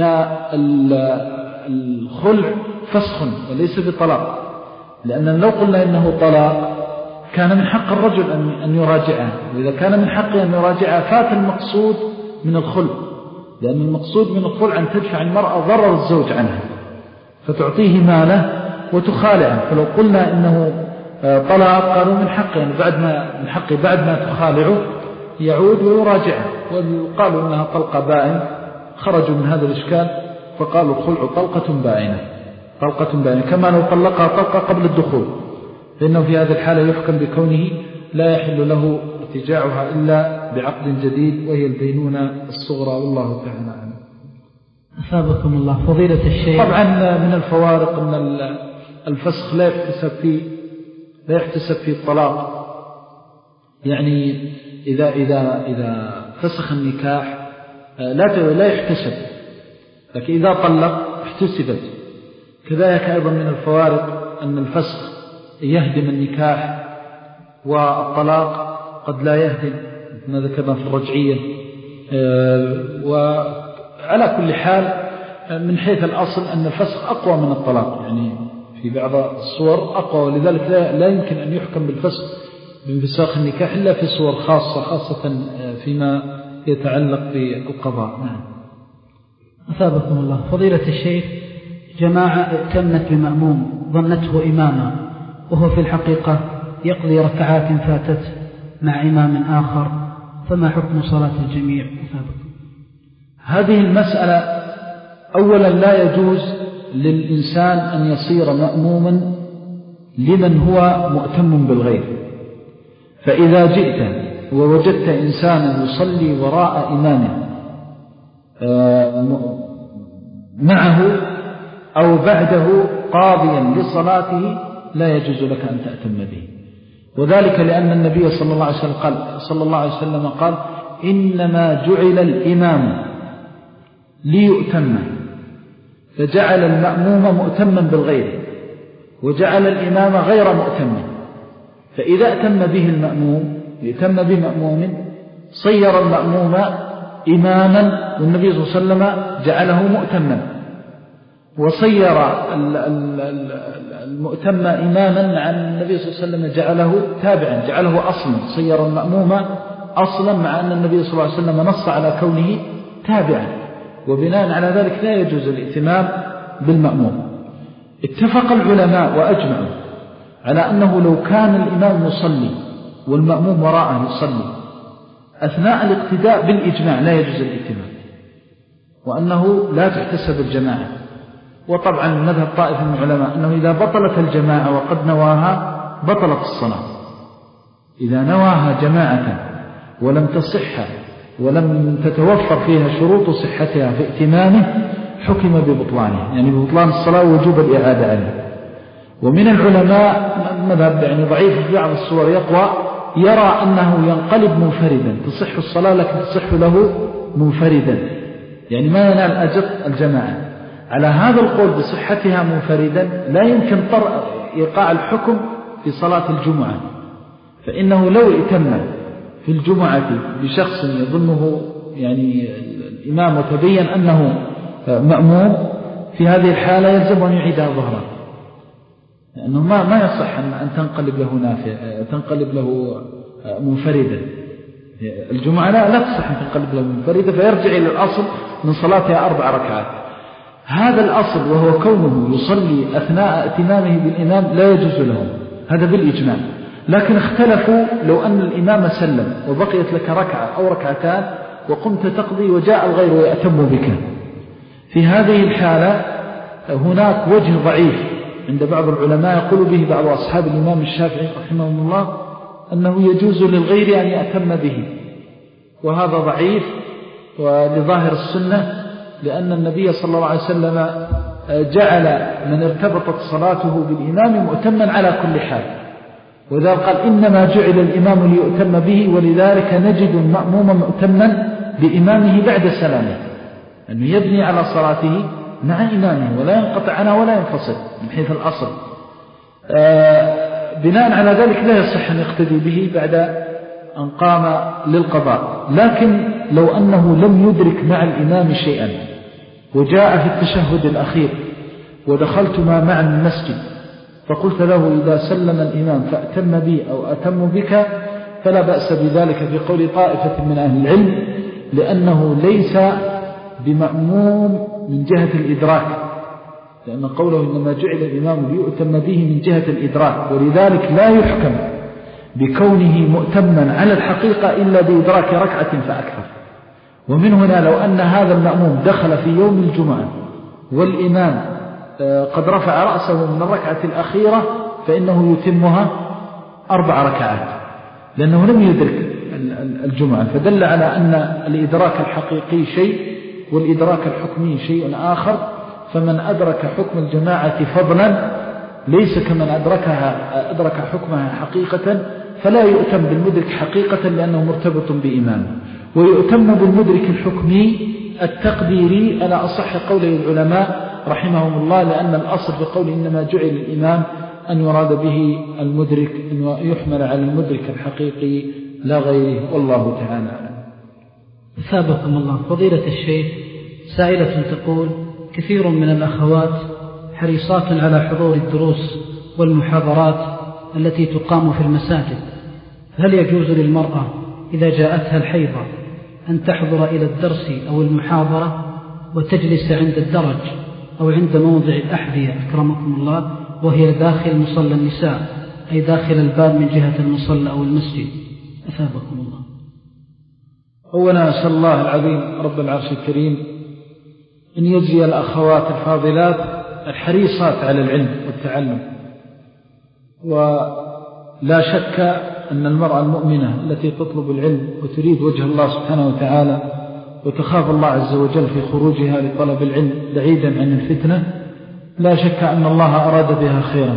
الخلع فسخ وليس بطلاق، لأن لو قلنا إنه طلاق كان من حق الرجل أن يراجعها، وإذا كان من حقه أن يراجعها فات المقصود من الخلع، لأن المقصود من الخلع أن تدفع المرأة ضرر الزوج عنها فتعطيه ماله وتخالعه. فلو قلنا إنه طلاق قالوا من حقه، يعني بعد ما من حقه بعد ما تخالعه يعود ويراجعها. وقالوا إنها طلقة بائن، خرجوا من هذا الإشكال فقالوا الخلع طلقة بائنة، طلقة بائنة كما لو طلقها طلقة قبل الدخول، فإنه في هذه الحالة يحكم بكونه لا يحل له ارتجاعها إلا بعقد جديد وهي البينونة الصغرى. والله تعالى عنه.
أثابكم الله فضيلة الشيخ.
طبعا من الفوارق أن الفسخ لا يحتسب فيه لا يحتسب فيه الطلاق، يعني إذا إذا إذا فسخ النكاح لا لا يحتسب، لكن إذا طلق احتسبت. كذلك أيضا من الفوارق أن الفسخ يهدم النكاح والطلاق قد لا يهدم، ما ذكرنا في الرجعية. وعلى كل حال من حيث الأصل أن الفسخ أقوى من الطلاق، يعني في بعض الصور أقوى، ولذلك لا يمكن أن يحكم بالفسخ بانفساخ النكاح إلا في صور خاصة، خاصة فيما يتعلق بالقضاء. نعم.
أثابكم الله فضيلة الشيخ. جماعة ائتمت بمأموم ظنته إماما وهو في الحقيقة يقضي ركعات فاتته مع إمام آخر، فما حكم صلاة الجميع؟
هذه المسألة أولا لا يجوز للإنسان أن يصير مأموما لمن هو مؤتم بالغير. فإذا جئت ووجدت إنسانا يصلي وراء إمامه معه أو بعده قاضيا لصلاته لا يجوز لك أن تأتم به، وذلك لأن النبي صلى الله عليه وسلم قال, صلى الله عليه وسلم قال إنما جعل الإمام ليؤتم، فجعل المأموم مؤتما بالغير وجعل الإمام غير مؤتم. فإذا أتم به المأموم يتم بمأموم صير المأموم إماما، والنبي صلى الله عليه وسلم جعله مؤتما، وصير المؤتم إماما عن النبي صلى الله عليه وسلم جعله تابعا، جعله أصلا، صير المأموم أصلا مع أن النبي صلى الله عليه وسلم نص على كونه تابعا، وبناء على ذلك لا يجوز الائتمام بالمأموم. اتفق العلماء وأجمعوا على أنه لو كان الإمام يصلي والمأموم وراءه يصلي أثناء الاقتداء بالإجماع لا يجوز الائتمام، وأنه لا تحتسب الجماعة. وطبعا مذهب طائفة من العلماء أنه إذا بطلت الجماعة وقد نواها بطلت الصلاة، إذا نواها جماعة ولم تصح ولم تتوفر فيها شروط صحتها في ائتمامه حكم ببطلانه، يعني ببطلان الصلاة ووجوب الإعادة عليه. ومن العلماء مذهب يعني ضعيف في بعض الصور يقوى، يرى أنه ينقلب منفردا، تصح الصلاة لكن تصح له منفردا، يعني ما ينال أجر الجماعة. على هذا القول بصحتها منفردا لا يمكن طرء إيقاع الحكم في صلاة الجمعة، فإنه لو ائتم في الجمعة بشخص يظنه يعني الإمام وتبين أنه مأموم، في هذه الحالة يلزم أن يعيدها ظهرا، لأنه ما ما يصح أن تنقلب له نافع تنقلب له منفردا. الجمعة لا لا تصح أن تنقلب له منفردا، فيرجع إلى الأصل من صلاتها أربع ركعات. هذا الأصل وهو كونه يصلي أثناء ائتمامه بالإمام لا يجوز له، هذا بالإجماع. لكن اختلفوا لو أن الإمام سلم وبقيت لك ركعة أو ركعتان وقمت تقضي وجاء الغير ويأتم بك، في هذه الحالة هناك وجه ضعيف عند بعض العلماء يقول به بعض أصحاب الإمام الشافعي رحمه الله أنه يجوز للغير أن يأتم به، وهذا ضعيف ولظاهر السنة، لأن النبي صلى الله عليه وسلم جعل من ارتبطت صلاته بالإمام مؤتما على كل حال، وإذا قال إنما جعل الإمام ليؤتم به، ولذلك نجد المأموم مؤتما بإمامه بعد سلامه، أنه يبني على صلاته مع إمامه ولا ينقطع عنها ولا ينفصل من حيث الأصل. آه بناء على ذلك لا يصح أن يقتدي به بعد أن قام للقضاء. لكن لو أنه لم يدرك مع الإمام شيئا وجاء في التشهد الأخير ودخلتما معا المسجد فقلت له إذا سلم الإمام فأتم بي أو أتم بك فلا بأس بذلك في قول طائفة من أهل العلم، لأنه ليس بمأموم من جهة الإدراك، لأن قوله إنما جعل الإمام ليؤتم به من جهة الإدراك، ولذلك لا يحكم بكونه مؤتما على الحقيقة إلا بإدراك ركعة فأكثر. ومن هنا لو أن هذا المأموم دخل في يوم الجمعة والإمام قد رفع رأسه من الركعة الأخيرة فإنه يتمها أربع ركعات، لأنه لم يدرك الجمعة، فدل على أن الإدراك الحقيقي شيء والإدراك الحكمي شيء آخر. فمن أدرك حكم الجماعة فضلا ليس كمن أدركها أدرك حكمها حقيقة، فلا يؤتم بالمدرك حقيقة لأنه مرتبط بإمامه، ويؤتم بالمدرك الحكمي التقديري على أصح قوله العلماء رحمهم الله، لأن الأصل في قول إنما جعل الإمام أن يراد به المدرك، أن يحمل على المدرك الحقيقي لا غيره، والله تعالى أعلم.
أثابكم الله. فضيلة الشيخ، سائلة تقول: كثير من الأخوات حريصات على حضور الدروس والمحاضرات التي تقام في المساجد، هل يجوز للمرأة إذا جاءتها الحيضة أن تحضر إلى الدرس أو المحاضرة وتجلس عند الدرج أو عند موضع الأحذية أكرمكم الله وهي داخل مصلى النساء، أي داخل الباب من جهة المصلى أو المسجد؟ أثابكم الله.
أولا أسأل الله العظيم رب العرش الكريم أن يجزي الأخوات الفاضلات الحريصات على العلم والتعلم. ولا شك أن المرأة المؤمنة التي تطلب العلم وتريد وجه الله سبحانه وتعالى وتخاف الله عز وجل في خروجها لطلب العلم بعيدا عن الفتنة، لا شك أن الله أراد بها خيرا.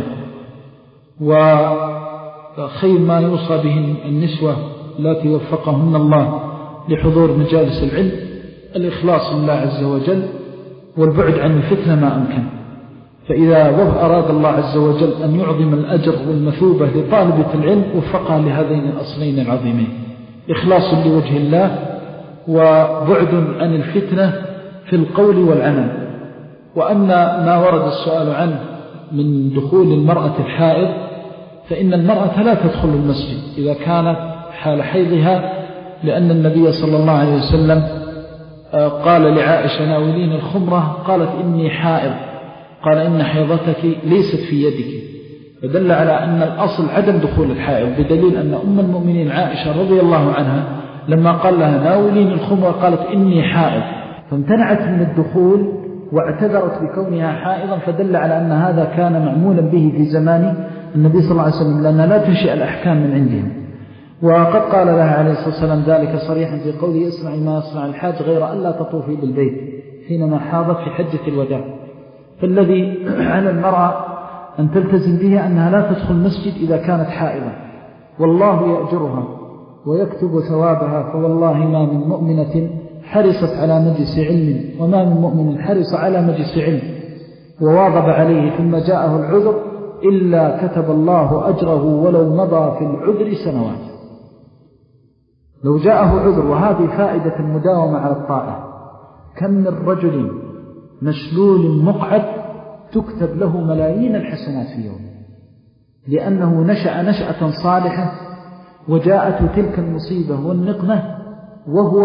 وخير ما يوصى به النسوة التي وفقهن الله لحضور مجالس العلم الإخلاص لله عز وجل والبعد عن الفتنة ما أمكن. فإذا أراد الله عز وجل أن يعظم الأجر والمثوبة لطالبة العلم وفقها لهذين الأصلين العظيمين: إخلاص لوجه الله وبعد عن الفتنة في القول والعمل. وأما ما ورد السؤال عنه من دخول المرأة الحائض، فإن المرأة لا تدخل المسجد إذا كانت حال حيضها، لأن النبي صلى الله عليه وسلم قال لعائشة ناولين الخمرة، قالت إني حائض، قال إن حيضتك ليست في يدك، فدل على أن الأصل عدم دخول الحائض، بدليل أن أم المؤمنين عائشة رضي الله عنها لما قال لها ناولين الخمرة قالت إني حائض، فامتنعت من الدخول واعتذرت بكونها حائضا، فدل على أن هذا كان معمولا به في زمان النبي صلى الله عليه وسلم، لأنها لا تنشئ الأحكام من عندهم. وقد قال لها عليه الصلاة والسلام ذلك صريحا في قوله اصنعي ما يصنع الحاج غير ألا تطوفي بالبيت حينما حاضت في حجة الوداع. فالذي على المرأة أن تلتزم بها أنها لا تدخل المسجد إذا كانت حائضة، والله يأجرها ويكتب ثوابها. فوالله ما من مؤمنة حرصت على مجلس علم وما من مؤمن حرص على مجلس علم وواظب عليه ثم جاءه العذر إلا كتب الله أجره ولو مضى في العذر سنوات. لو جاءه عذر، وهذه فائدة المداومة على الطاعة. كم من رجل مشلول مقعد تكتب له ملايين الحسنات في يوم، لأنه نشأ نشأة صالحة وجاءته تلك المصيبة والنقمة وهو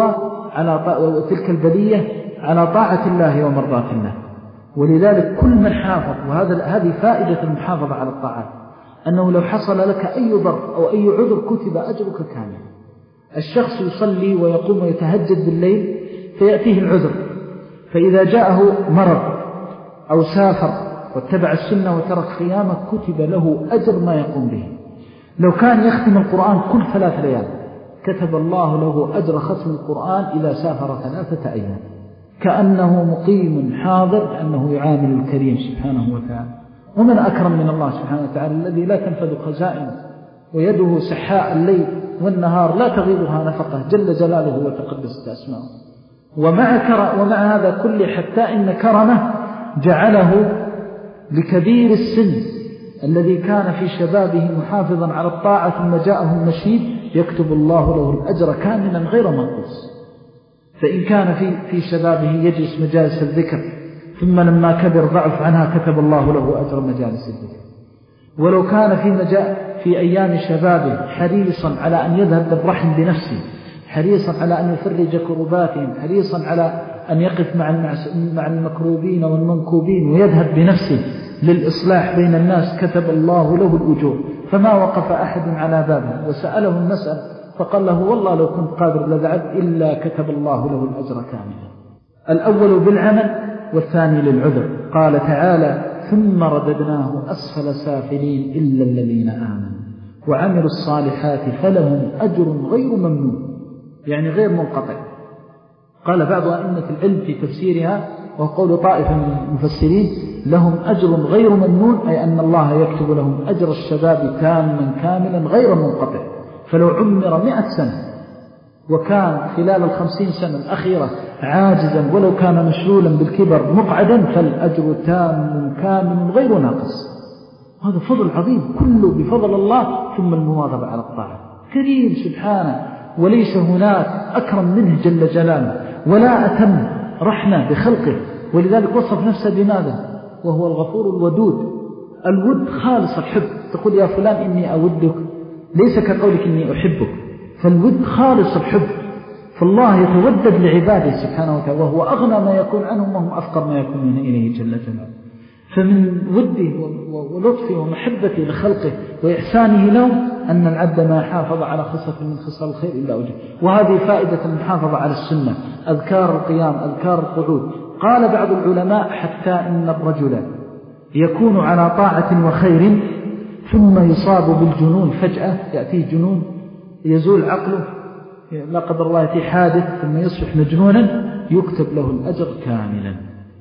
على تلك البلية على طاعة الله ومرضاة الله. ولذلك كل من حافظ، وهذا هذه فائدة المحافظة على الطاعات، أنه لو حصل لك أي ضر أو أي عذر كتب أجرك كامل. الشخص يصلي ويقوم ويتهجد بالليل فيأتيه العذر، فإذا جاءه مرض أو سافر واتبع السنة وترك خيامه كتب له أجر ما يقوم به. لو كان يختم القرآن كل ثلاث ليال كتب الله له أجر ختم القرآن إذا سافر ثلاثة أيام، كأنه مقيم حاضر، أنه يعامل الكريم سبحانه وتعالى. ومن أكرم من الله سبحانه وتعالى الذي لا تنفذ خزائنه ويده سحاء الليل والنهار لا تغيضها نفقه، جل جلاله وتقدست أسماؤه. ومع, كر... ومع هذا كله حتى إن كرمه جعله لكبير السن الذي كان في شبابه محافظا على الطاعة ثم جاءه المشيب يكتب الله له الأجر كاملا غير منقوص. فإن كان في, في شبابه يجلس مجالس الذكر ثم لما كبر ضعف عنها كتب الله له أجر مجالس الذكر. ولو كان في, مجا... في أيام شبابه حريصا على أن يذهب بالرحم بنفسه، حريصا على أن يفرج كرباتهم، حريصا على أن يقف مع مع المكروبين والمنكوبين ويذهب بنفسه للإصلاح بين الناس، كتب الله له الأجور. فما وقف أحد على بابه وسأله المسألة فقال له والله لو كنت قادر لذهبت إلا كتب الله له الأجر كاملا. الأول بالعمل والثاني للعذر. قال تعالى ثم رددناه أسفل سافلين إلا الذين آمنوا وعملوا الصالحات فلهم أجر غير ممنون، يعني غير منقطع. قال بعض أئمة العلم في تفسيرها وقول طائفة من المفسرين لهم أجر غير ممنون، أي أن الله يكتب لهم أجر الشباب تاما كاملا غير منقطع. فلو عمر مئة سنة وكان خلال الخمسين سنة الأخيرة عاجزا ولو كان مشلولا بالكبر مقعدا فالأجر تام كامل غير ناقص. هذا فضل عظيم كله بفضل الله، ثم المواظبة على الطاعة. كريم سبحانه وليس هناك أكرم منه جل جلاله ولا أتم رحمة بخلقه، ولذلك وصف نفسه بماذا؟ وهو الغفور الودود. الود خالص الحب، تقول يا فلان إني أودك ليس كقولك إني أحبك، فالود خالص الحب. فالله يتودد لعباده سبحانه وتعالى وهو أغنى ما يكون عنهم وهم أفقر ما يكونون إليه جل جلاله. فمن وده ولطفه ومحبته لخلقه وإحسانه لهم أن العبد ما حافظ على خصلة من خصال الخير إلا وجه. وهذه فائدة المحافظة على السنة، أذكار القيام، أذكار القعود. قال بعض العلماء حتى إن الرجل يكون على طاعة وخير ثم يصاب بالجنون فجأة، يأتيه جنون يزول عقله، لا قدر الله يأتي حادث ثم يصبح مجنونا، يكتب له الأجر كاملا.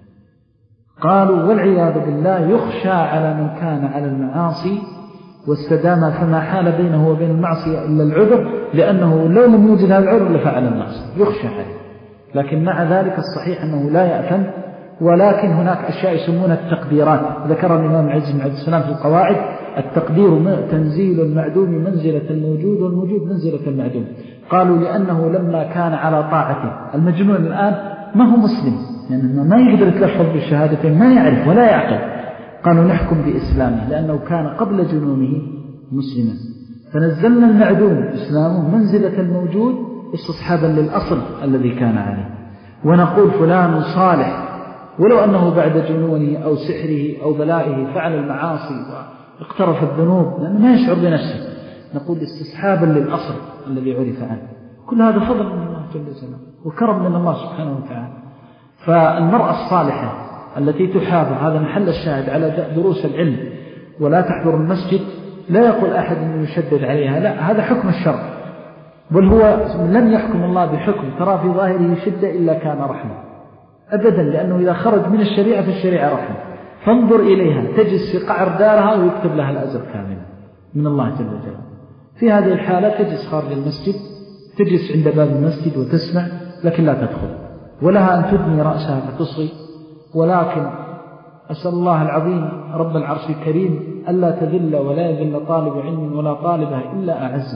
قالوا والعياذ بالله يخشى على من كان على المعاصي واستدام فما حال بينه وبين المعصية إلا العذر، لأنه لو لم يوجد هذا العذر لفعل المعصية، يخشى عليه. لكن مع ذلك الصحيح أنه لا يأثم، ولكن هناك أشياء يسمونها التقديرات. ذكر الإمام العز بن عبد السلام في القواعد: التقدير تنزيل المعدوم منزلة الموجود، والموجود منزلة المعدوم. قالوا لأنه لما كان على طاعته، المجنون الآن ما هو مسلم، لأنه يعني ما يقدر يتلفظ بالشهادتين، ما يعرف ولا يعقل. قالوا نحكم بإسلامه لأنه كان قبل جنونه مسلما، فنزلنا المعدوم إسلامه منزلة الموجود استصحابا للأصل الذي كان عليه، ونقول فلان صالح ولو أنه بعد جنونه أو سحره أو بلائه فعل المعاصي واقترف الذنوب لأنه ما يشعر بنفسه، نقول استصحابا للأصل الذي عرف عنه. كل هذا فضل من الله جل وعلا وكرم من الله سبحانه وتعالى. فالمرأة الصالحة التي تحافظ، هذا محل الشاهد، على دروس العلم ولا تحضر المسجد، لا يقول أحد أنه يشدد عليها، لا، هذا حكم الشرع، بل هو لم يحكم الله بحكم ترى في ظاهره شدة إلا كان رحمة أبدا، لأنه إذا خرج من الشريعة فالشريعة رحمة. فانظر إليها تجلس في قعر دارها ويكتب لها الأجر كاملا من الله جل وعلا. في هذه الحالة تجلس خارج المسجد، تجلس عند باب المسجد وتسمع، لكن لا تدخل، ولها أن تدني رأسها فتصغي. ولكن أسأل الله العظيم رب العرش الكريم ألا تذل ولا يذل طالب علم ولا طالبه إلا أعزه،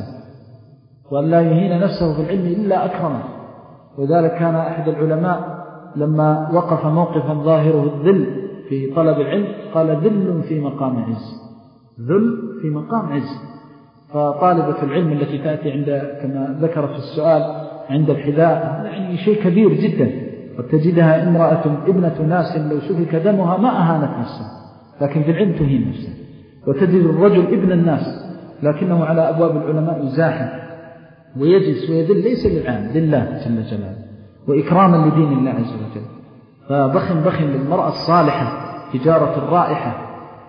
وأن لا يهين نفسه في العلم إلا أكرمه. وذلك كان أحد العلماء لما وقف موقفا ظاهره الذل في طلب العلم قال: ذل في مقام عز، ذل في مقام عز. فطالبة العلم التي تأتي عند، كما ذكر في السؤال، عند الحذاء، يعني شيء كبير جدا، وتجدها امرأة ابنة ناس لو سفك دمها ما أهانت نفسها، لكن في العلم تهين نفسها. وتجد الرجل ابن الناس لكنه على أبواب العلماء يزاحم ويجلس ويذل، ليس للعام، لله جل جلاله وإكراما لدين الله عز وجل. فبخن بخن للمرأة الصالحة، تجارة رائحة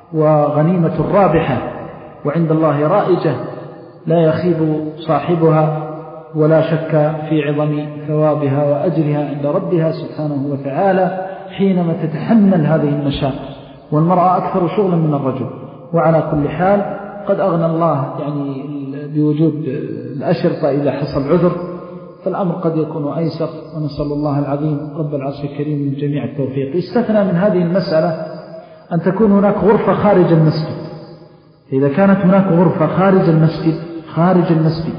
وغنيمة رابحة، وعند الله رائجة لا يخيب صاحبها، ولا شك في عظم ثوابها وأجرها عند ربها سبحانه وتعالى حينما تتحمل هذه المشاق. والمرأة أكثر شغلا من الرجل. وعلى كل حال قد أغنى الله يعني بوجود الأشرطة إذا حصل عذر، فالأمر قد يكون أيسر، ونسأل الله العظيم رب العرش الكريم من جميع التوفيق. يستثنى من هذه المسألة أن تكون هناك غرفة خارج المسجد. إذا كانت هناك غرفة خارج المسجد خارج المسجد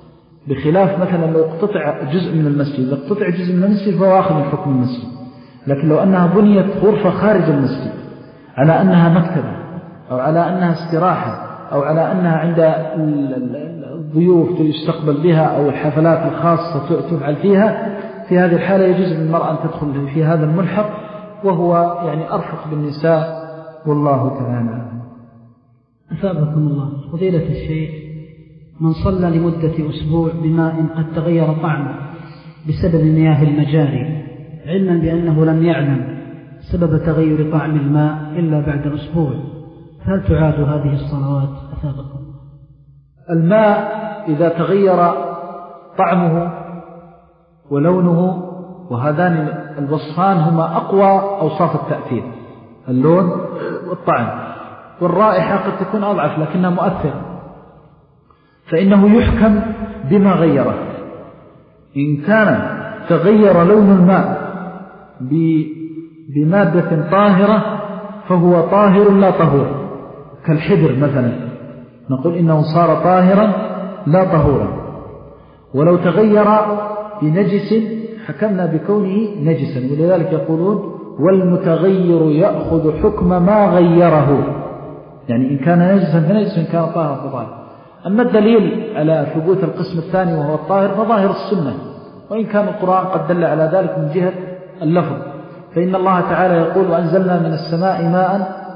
بخلاف مثلا لو اقتطع جزء من المسجد، لو اقتطع جزء من المسجد فهو آخذ من حكم المسجد. لكن لو أنها بنيت غرفة خارج المسجد على أنها مكتبة أو على أنها استراحة أو على أنها عند الضيوف يستقبل بها أو الحفلات الخاصة تفعل فيها، في هذه الحالة يجوز للمرأة أن تدخل في هذا الملحق، وهو يعني أرفق بالنساء، والله تعالى.
أثابكم الله. فضيلة الشيخ، من صلى لمدة أسبوع بماء قد تغير طعمه بسبب مياه المجاري، علما بأنه لم يعلم سبب تغير طعم الماء إلا بعد أسبوع، هل تعاد هذه الصلوات؟ أثابكم.
الماء إذا تغير طعمه ولونه، وهذان الوصفان هما أقوى أوصاف التأثير، اللون والطعم، والرائحة قد تكون أضعف لكنها مؤثرة، فإنه يحكم بما غيره. إن كان تغير لون الماء بمادة طاهرة فهو طاهر لا طهور، كالحبر مثلا، نقول إنه صار طاهرا لا طهورا. ولو تغير بنجس حكمنا بكونه نجسا، ولذلك يقولون والمتغير يأخذ حكم ما غيره، يعني إن كان نجسا فنجس، إن كان طاهرا فطاهر. أما الدليل على ثبوت القسم الثاني وهو الطاهر فظاهر السنة، وإن كان القرآن قد دل على ذلك من جهة اللفظ، فإن الله تعالى يقول: وأنزلنا من السماء ماء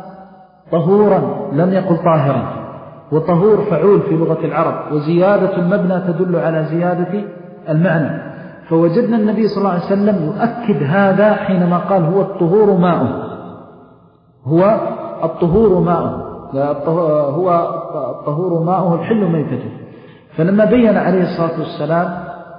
طهورا لم يقل طاهرا، وطهور فعول في لغة العرب، وزيادة المبنى تدل على زيادة المعنى. فوجدنا النبي صلى الله عليه وسلم يؤكد هذا حينما قال هو الطهور ماؤه، هو الطهور ماؤه، هو الطهور ماؤه الحل ميتته. فلما بين عليه الصلاة والسلام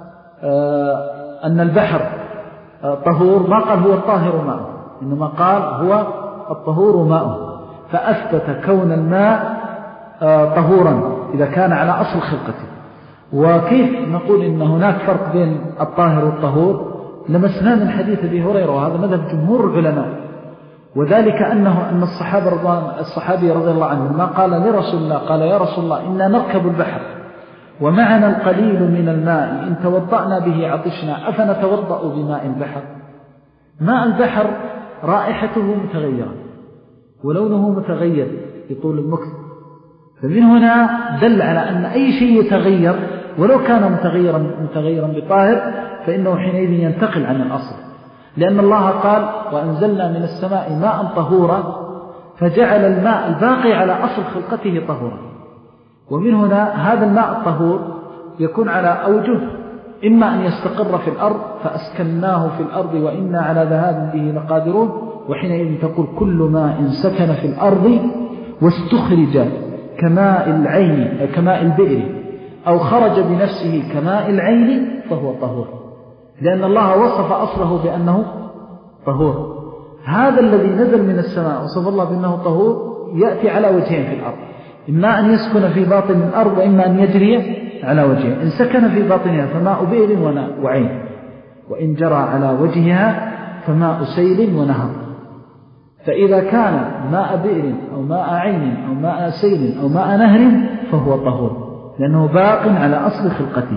أن البحر طهور ما قال هو الطاهر ماؤه، إنما قال هو الطهور ماؤه، فأثبت كون الماء طهورا إذا كان على أصل خلقته. وكيف نقول إن هناك فرق بين الطاهر والطهور؟ لمسنا من حديث أبي هريرة، وهذا مذهب جمهور العلماء، وذلك أنه أن الصحابة رضوان الصحابي رضي الله عنه ما قال لرسول الله، قال يا رسول الله إنا نركب البحر ومعنا القليل من الماء إن توضأنا به عطشنا أفنتوضأ بماء البحر؟ ماء البحر رائحته متغيرة ولونه متغير بطول المكث، فمن هنا دل على أن أي شيء يتغير ولو كان متغيرا متغيرا بطاهر فإنه حينئذ ينتقل عن الأصل، لأن الله قال وأنزلنا من السماء ماء طهورا فجعل الماء الباقي على أصل خلقته طهورا. ومن هنا هذا الماء الطهور يكون على أوجه، إما أن يستقر في الأرض فأسكناه في الأرض وإنا على ذهاب به لقادرون، وحينئذ تقول كل ماء سكن في الأرض واستخرج كماء العين كماء البئر أو خرج بنفسه كماء العين فهو طهور، لأن الله وصف أصله بأنه طهور. هذا الذي نزل من السماء وصف الله بأنه طهور يأتي على وجهين في الأرض، إما أن يسكن في باطن الأرض وإما أن يجري على وجهه. إن سكن في باطنها فماء بئر وعين، وإن جرى على وجهها فماء سيل ونهر. فإذا كان ماء بئر أو ماء عين أو ماء سيل أو ماء نهر فهو طهور، لأنه باق على أصل خلقته.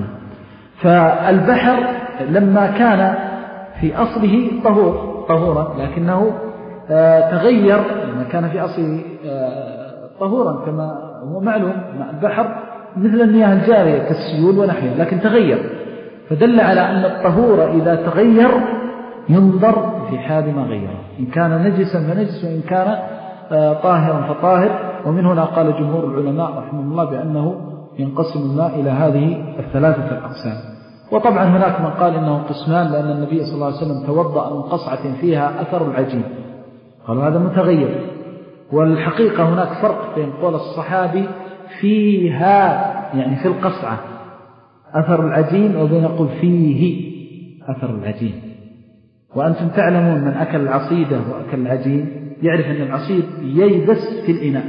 فالبحر لما كان في أصله طهور طهورا لكنه تغير، لما كان في أصله طهورا كما هو معلوم ماء البحر مثل المياه الجارية كالسيول ونحوها، لكن تغير، فدل على أن الطهور إذا تغير ينظر في حال ما غيره، إن كان نجسا فنجس وإن كان طاهرا فطاهر. ومن هنا قال جمهور العلماء رحمه الله بأنه ينقسم الماء إلى هذه الثلاثة الأقسام. وطبعا هناك من قال إنه قسمان، لأن النبي صلى الله عليه وسلم توضأ من قصعة فيها أثر العجين، قالوا هذا متغير. والحقيقة هناك فرق بين قول الصحابي فيها يعني في القصعة أثر العجين وبين يقول فيه أثر العجين. وأنتم تعلمون من أكل العصيدة وأكل العجين يعرف أن العصيد ييبس في الإناء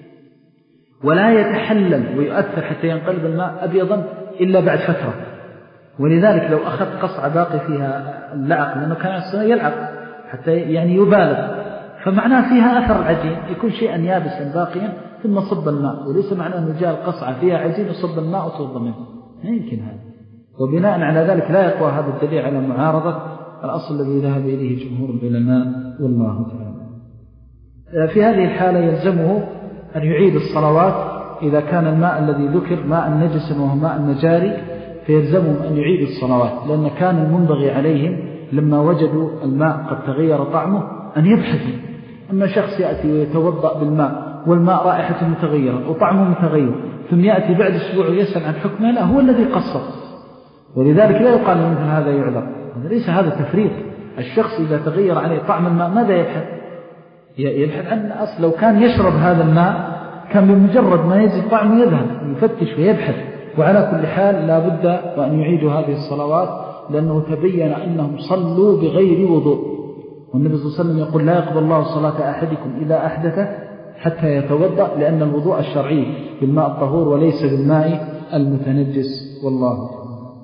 ولا يتحلل ويؤثر حتى ينقلب الماء أبيضا إلا بعد فترة. ولذلك لو أخذ قصعة باقي فيها اللعق، لأنه كان يلعق حتى يعني يبالغ، فمعناه فيها أثر العجين، يكون شيئا يابسا باقيا ثم صب الماء، وليس معناه أنه جاء القصعة فيها عجين وصب الماء وتوضى منه، لا يمكن هذا. وبناء على ذلك لا يقوى هذا الدليل على معارضة الأصل الذي ذهب إليه جمهور العلماء والله تعالى. في هذه الحالة يلزمه أن يعيد الصلوات إذا كان الماء الذي ذكر ماء نجسا وهو ماء مجاري، فيلزمهم أن يعيدوا الصلوات، لأن كان المنبغي عليهم لما وجدوا الماء قد تغير طعمه أن يبحثوا. أما شخص يأتي ويتوضأ بالماء والماء رائحته متغيرة وطعمه متغير ثم يأتي بعد أسبوع ويسأل عن حكمه، لا، هو الذي قصر. ولذلك لا يقال مثل هذا يعذر، ليس هذا تفريط. الشخص إذا تغير عليه طعم الماء ماذا يبحث؟ يبحث عن أصل. لو كان يشرب هذا الماء كان بمجرد ما يجد طعمه يذهب يفتش ويبحث. وعلى كل حال لا بد وأن يعيدوا هذه الصلوات، لأنه تبين أنهم صلوا بغير وضوء، والنبي صلى الله عليه وسلم يقول لا يقبل الله صلاة أحدكم إذا أحدث حتى يتوضأ، لأن الوضوء الشرعي بالماء الطهور وليس بالماء المتنجس. والله تعالى.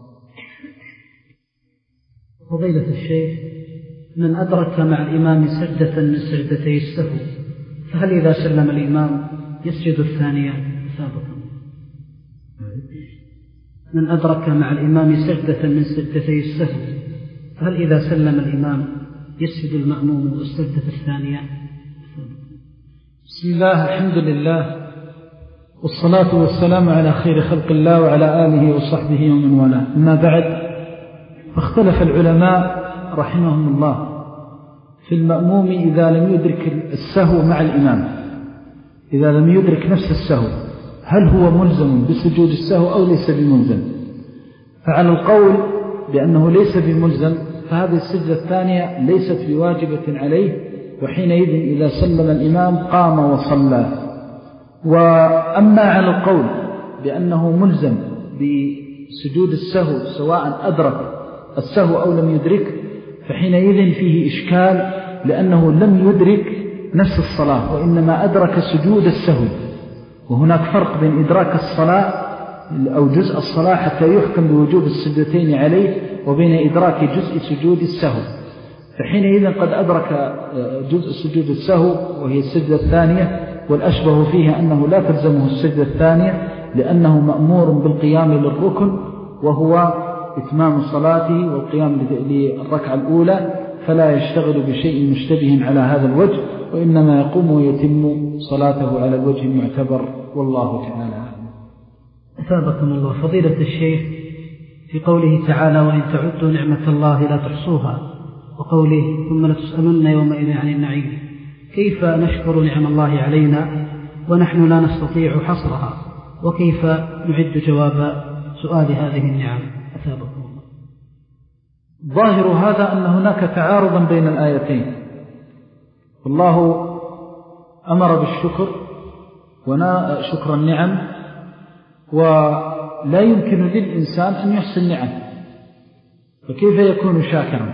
فضيلة الشيخ، من أدرك مع الإمام سجدة من سجدتي السهو فهل إذا سلم الإمام يسجد الثانية سابقا؟ من أدرك مع الإمام سجدة من سجدتي السهو فهل إذا سلم الإمام يسجد المأموم السجدة الثانية؟
بسم الله، الحمد لله، والصلاة والسلام على خير خلق الله وعلى آله وصحبه ومن والاه. أما بعد، فاختلف العلماء رحمهم الله في المأموم إذا لم يدرك السهو مع الإمام، إذا لم يدرك نفس السهو هل هو ملزم بسجود السهو أو ليس بملزم؟ فعلى القول بأنه ليس بملزم فهذه السجدة الثانية ليست بواجبة عليه، وحينئذ إذا سلم الإمام قام وصلى. وأما على القول بأنه ملزم بسجود السهو سواء أدرك السهو أو لم يدرك فحينئذ فيه إشكال، لأنه لم يدرك نفس الصلاة وإنما أدرك سجود السهو، وهناك فرق بين إدراك الصلاة أو جزء الصلاة حتى يحكم بوجوب السجدتين عليه وبين إدراك جزء سجود السهو. فحينئذ قد أدرك جزء سجود السهو وهي السجدة الثانية، والأشبه فيها أنه لا تلزمه السجدة الثانية لأنه مأمور بالقيام للركن وهو إتمام صلاته والقيام للركعة الأولى، فلا يشتغل بشيء مشتبه على هذا الوجه، وإنما يقوم ويتم صلاته على الوجه المعتبر، والله تعالى أعلم.
أثابكم الله. فضيلة الشيخ، في قوله تعالى وإن تعدوا نعمة الله لا تحصوها، وقوله ثم لتسألن يومئذ عن النعيم، كيف نشكر نعم الله علينا ونحن لا نستطيع حصرها؟ وكيف نعد جواب سؤال هذه النعم؟ أثابكم الله.
ظاهر هذا أن هناك تعارضا بين الآيتين. الله أمر بالشكر ونا شكر النعم، ولا يمكن للإنسان أن يحسن نعم، فكيف يكون شاكرا؟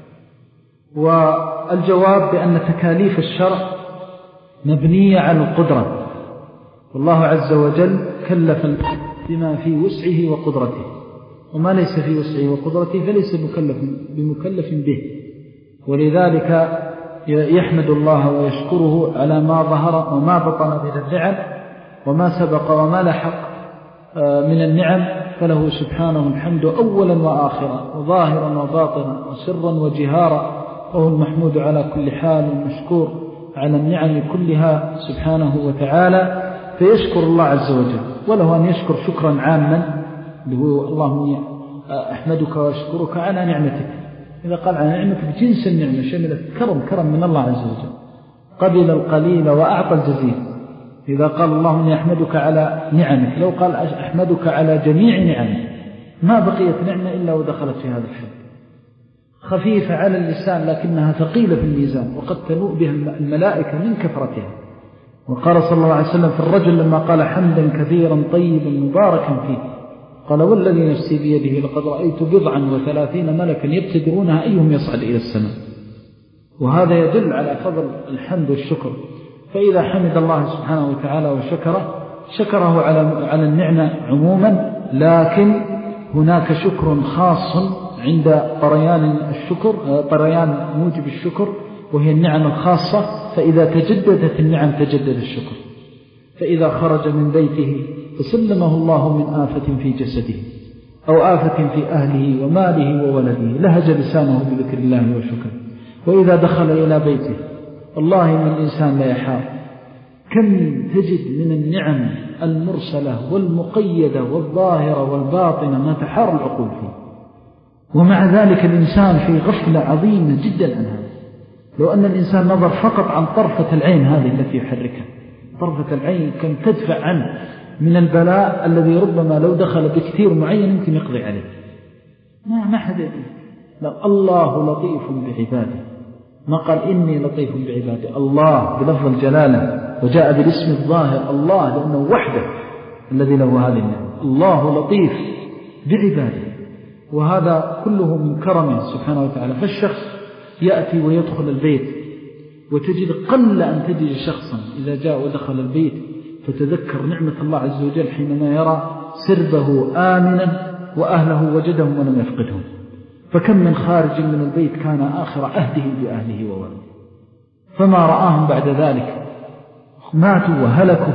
والجواب بأن تكاليف الشرع مبنية على القدرة، والله عز وجل كلف بما في وسعه وقدرته، وما ليس في وسعه وقدرته فليس مكلف بمكلف به، ولذلك يحمد الله ويشكره على ما ظهر وما بطن من النعم وما سبق وما لحق من النعم، فله سبحانه الحمد أولا وآخرا وظاهرا وباطنا وسرا وجهارا، وهو المحمود على كل حال والمشكور على النعم كلها سبحانه وتعالى. فيشكر الله عز وجل، وله أن يشكر شكرا عاما اللهم أحمدك وأشكرك على نعمتك. إذا قال على نعمتك جنس النعمة شملت كرم كرم من الله عز وجل، قبل القليل وأعطى الجزيل. إذا قال اللهم أحمدك على نعمك، لو قال أحمدك على جميع نعمك ما بقيت نعمة إلا ودخلت في هذا الحد. خفيفة على اللسان لكنها ثقيلة في الميزان، وقد تنوء بها الملائكة من كثرتها. وقال صلى الله عليه وسلم في الرجل لما قال حمدا كثيرا طيبا مباركا فيه، قال والذي نفسي بيده لقد رأيت بضعا وثلاثين ملكا يبتدرونها أيهم يصعد إلى السماء. وهذا يدل على فضل الحمد والشكر. فإذا حمد الله سبحانه وتعالى وشكره شكره على على النعمة عموما، لكن هناك شكر خاص عند طريان الشكر، طريان موجب الشكر، وهي النعم الخاصة. فإذا تجددت النعم تجدد الشكر. فإذا خرج من بيته فسلمه الله من آفة في جسده أو آفة في أهله وماله وولده لهج لسانه بذكر الله وشكر. وإذا دخل إلى بيته والله من الإنسان لا يحار كم تجد من النعم المرسلة والمقيدة والظاهرة والباطنة ما تحار العقول فيه، ومع ذلك الإنسان في غفلة عظيمة جدا عنها. لو أن الإنسان نظر فقط عن طرفة العين هذه التي يحركها، طرفة العين كم تدفع عنه من البلاء الذي ربما لو دخل بكثير معين يمكن يقضي عليه. ما ما حد يقول لا، الله لطيف بعباده، ما قال إني لطيف بعباده، الله بلفظ الجلالة، وجاء بالاسم الظاهر الله لأنه وحده الذي له هذه النعمة. الله لطيف بعباده، وهذا كله من كرمه سبحانه وتعالى. فالشخص يأتي ويدخل البيت وتجد قل أن تجد شخصا إذا جاء ودخل البيت فتذكر نعمة الله عز وجل حينما يرى سربه آمنا وأهله وجدهم ولم يفقدهم. فكم من خارج من البيت كان آخر عهده بأهله وولده، فما رآهم بعد ذلك ماتوا وهلكوا.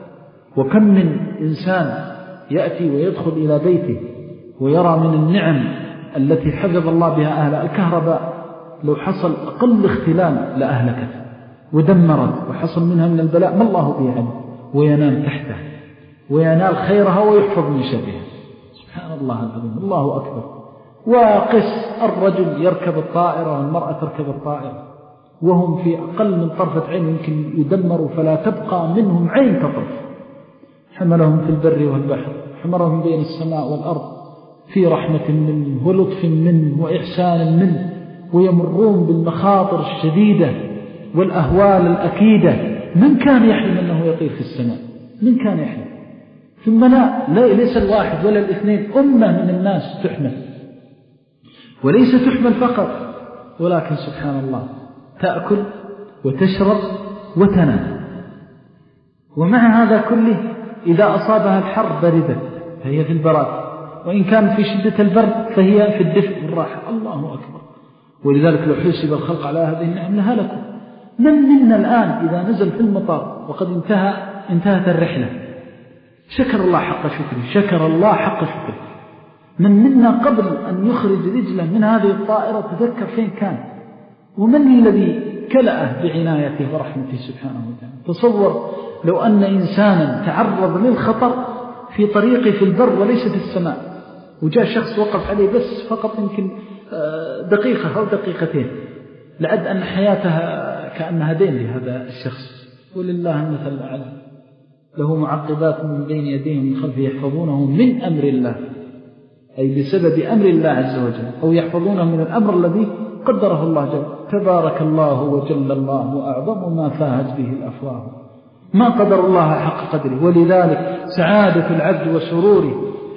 وكم من إنسان يأتي ويدخل إلى بيته ويرى من النعم التي حفظ الله بها أهل الكهرباء لو حصل أقل اختلال لأهلكت ودمرت، وحصل منها من البلاء ما الله به عنه، وينام تحته وينال خيرها ويحفظ من شرها. سبحان الله العظيم، الله أكبر. وقس الرجل يركب الطائرة والمرأة تركب الطائرة، وهم في أقل من طرفة عين يمكن يدمروا فلا تبقى منهم عين تطرف. حملهم في البر والبحر، حمرهم بين السماء والأرض في رحمة منه ولطف منه وإحسان منه، ويمرون بالمخاطر الشديدة والأهوال الأكيدة. من كان يحلم أنه يطير في السماء؟ من كان يحلم؟ ثم لا, لا ليس الواحد ولا الاثنين، أمة من الناس تحمل، وليس تحمل فقط، ولكن سبحان الله تأكل وتشرب وتنام. ومع هذا كله إذا أصابها الحر بردت فهي في البراد، وإن كان في شدة البرد فهي في الدفء والراحة. الله أكبر. ولذلك لو حسب الخلق على هذه النعم لهلكوا. من منا الآن إذا نزل في المطار وقد انتهى انتهت الرحلة شكر الله حق شكره، شكر الله حق شكره. من منا قبل أن يخرج رجله من هذه الطائرة تذكر فين كان، ومن الذي كلأه بعنايته ورحمته سبحانه وتعالى. تصور لو أن إنسانا تعرض للخطر في طريقه في البر وليس في السماء، وجاء شخص وقف عليه بس فقط يمكن دقيقة أو دقيقتين، لعد أن حياتها كأنها دين لهذا الشخص. ولله المثل الأعلى، له معقبات من بين يديه ومن خلفه يحفظونه من أمر الله، أي بسبب أمر الله عز وجل، أو يحفظونه من الأمر الذي قدره الله جل. تبارك الله وجل الله وأعظم ما فاهت به الأفواه، ما قدر الله حق قدره. ولذلك سعادة العبد وسروره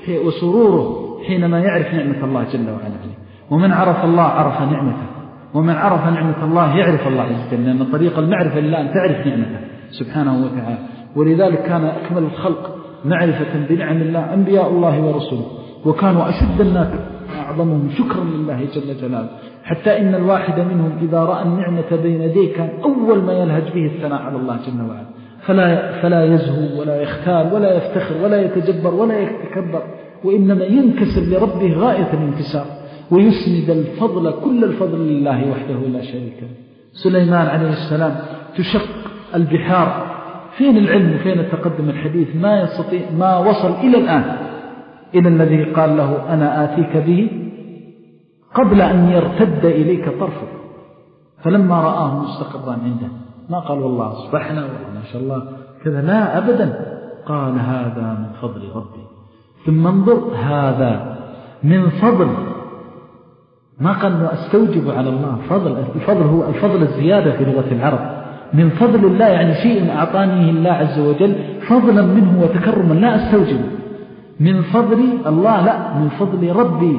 وسروره حينما يعرف نعمة الله جل وعلا عليه. ومن عرف الله عرف نعمته، ومن عرف نعمة الله يعرف الله عز وجل، لأن طريق المعرفة لله أن تعرف نعمته سبحانه وتعالى. ولذلك كان أكمل الخلق معرفة بنعم الله أنبياء الله ورسوله، وكانوا أشد الناس أعظمهم شكرا لله جل جلاله، حتى إن الواحد منهم إذا رأى النعمة بين يديه كان أول ما يلهج به الثناء على الله جل وعلا، فلا, فلا يزهو ولا يختال ولا يفتخر ولا يتجبر ولا يتكبر، وإنما ينكسر لربه غاية الانكسار، ويسند الفضل كل الفضل لله وحده لا شريك له. سليمان عليه السلام تشق البحار، فين العلم وفين التقدم الحديث؟ ما يستطيع، ما وصل إلى الآن إلى الذي قال له أنا آتيك به قبل أن يرتد إليك طرفك. فلما رآه مستقرا عنده ما قال والله أصبحنا ما شاء الله كذا، لا أبدا، قال هذا من فضل ربي. ثم انظر، هذا من فضل، ما قال أنه أستوجب على الله فضل. الفضل هو الفضل الزيادة في لغة العرب، من فضل الله يعني شيء أعطانيه الله عز وجل فضلا منه وتكرما لا أستوجبه. من فضل الله لا، من فضل ربي،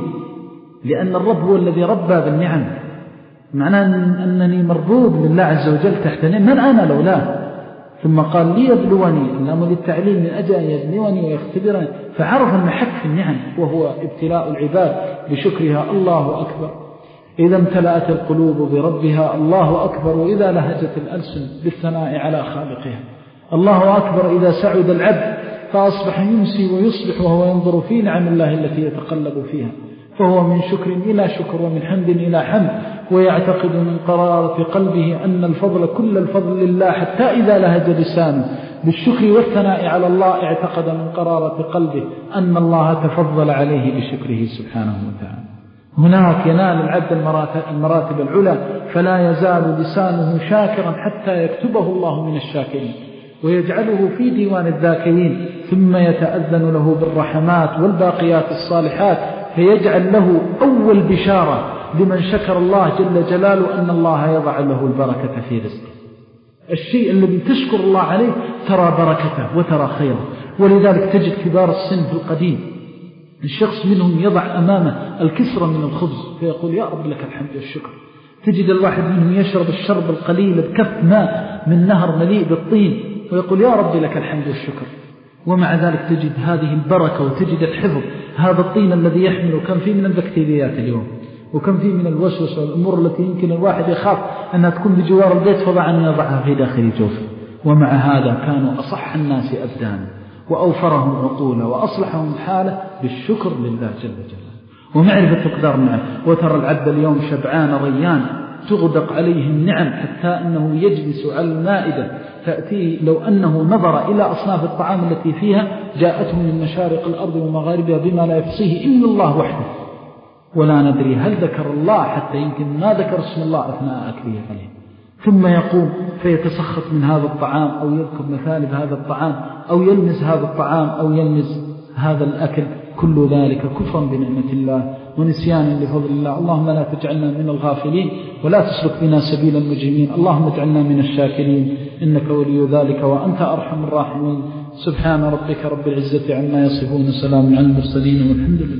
لأن الرب هو الذي ربى بالنعم، معناه أنني مربوب لله عز وجل تحت نعم، من أنا لولاه. ثم قال ليبلوني، الأمر للتعليم من أجل أن يبلوني ويختبرني، فعرف المحك في النعم وهو ابتلاء العباد بشكرها. الله أكبر إذا امتلأت القلوب بربها، الله أكبر وإذا لهجت الألسن بالثناء على خالقها، الله أكبر إذا سعد العبد فأصبح يمسي ويصبح وهو ينظر في نعم الله التي يتقلب فيها، فهو من شكر إلى شكر ومن حمد إلى حمد، ويعتقد من قرارة قلبه أن الفضل كل الفضل لله، حتى إذا لهج لسانه بالشكر والثناء على الله اعتقد من قرارة قلبه أن الله تفضل عليه بشكره سبحانه وتعالى. هناك ينال العبد المراتب العلى، فلا يزال لسانه شاكرا حتى يكتبه الله من الشاكرين ويجعله في ديوان الذاكرين، ثم يتأذن له بالرحمات والباقيات الصالحات، فيجعل له أول بشارة لمن شكر الله جل جلاله أن الله يضع له البركة في رزقه. الشيء الذي تشكر الله عليه ترى بركته وترى خيره. ولذلك تجد كبار السن في القديم الشخص منهم يضع أمامه الكسرة من الخبز فيقول يا رب لك الحمد والشكر. تجد الواحد منهم يشرب الشرب القليل بكف ماء من نهر مليء بالطين ويقول يا رب لك الحمد والشكر. ومع ذلك تجد هذه البركة وتجد الحفظ. هذا الطين الذي يحمل كم فيه من البكتيريات اليوم، وكم فيه من الوسوس والأمور التي يمكن الواحد يخاف أنها تكون بجوار البيت فضع أن يضعها في داخل جوفه. ومع هذا كانوا أصح الناس أبدانا وأوفرهم عقولا وأصلحهم حالة بالشكر لله جل جلاله ومعرفة مقدار النعم. وترى العبد اليوم شبعان ريان تغدق عليه النعم حتى أنه يجلس على المائدة تأتيه لو أنه نظر إلى أصناف الطعام التي فيها جاءته من مشارق الأرض ومغاربها بما لا يحصيه إلا الله وحده، ولا ندري هل ذكر الله حتى يمكن ما ذكر اسم الله أثناء أكله عليه. ثم يقوم فيتسخط من هذا الطعام أو يذكر مثالب هذا الطعام أو يلمس هذا الطعام أو يلمس هذا الأكل، كل ذلك كفرا بنعمة الله ونسيانا لفضل الله. اللهم لا تجعلنا من الغافلين ولا تسلك بنا سبيل المجرمين، اللهم اجعلنا من الشاكرين إنك ولي ذلك وأنت أرحم الراحمين. سبحان ربك رب العزة عما يصفون، سلام على المرسلين والحمد لله.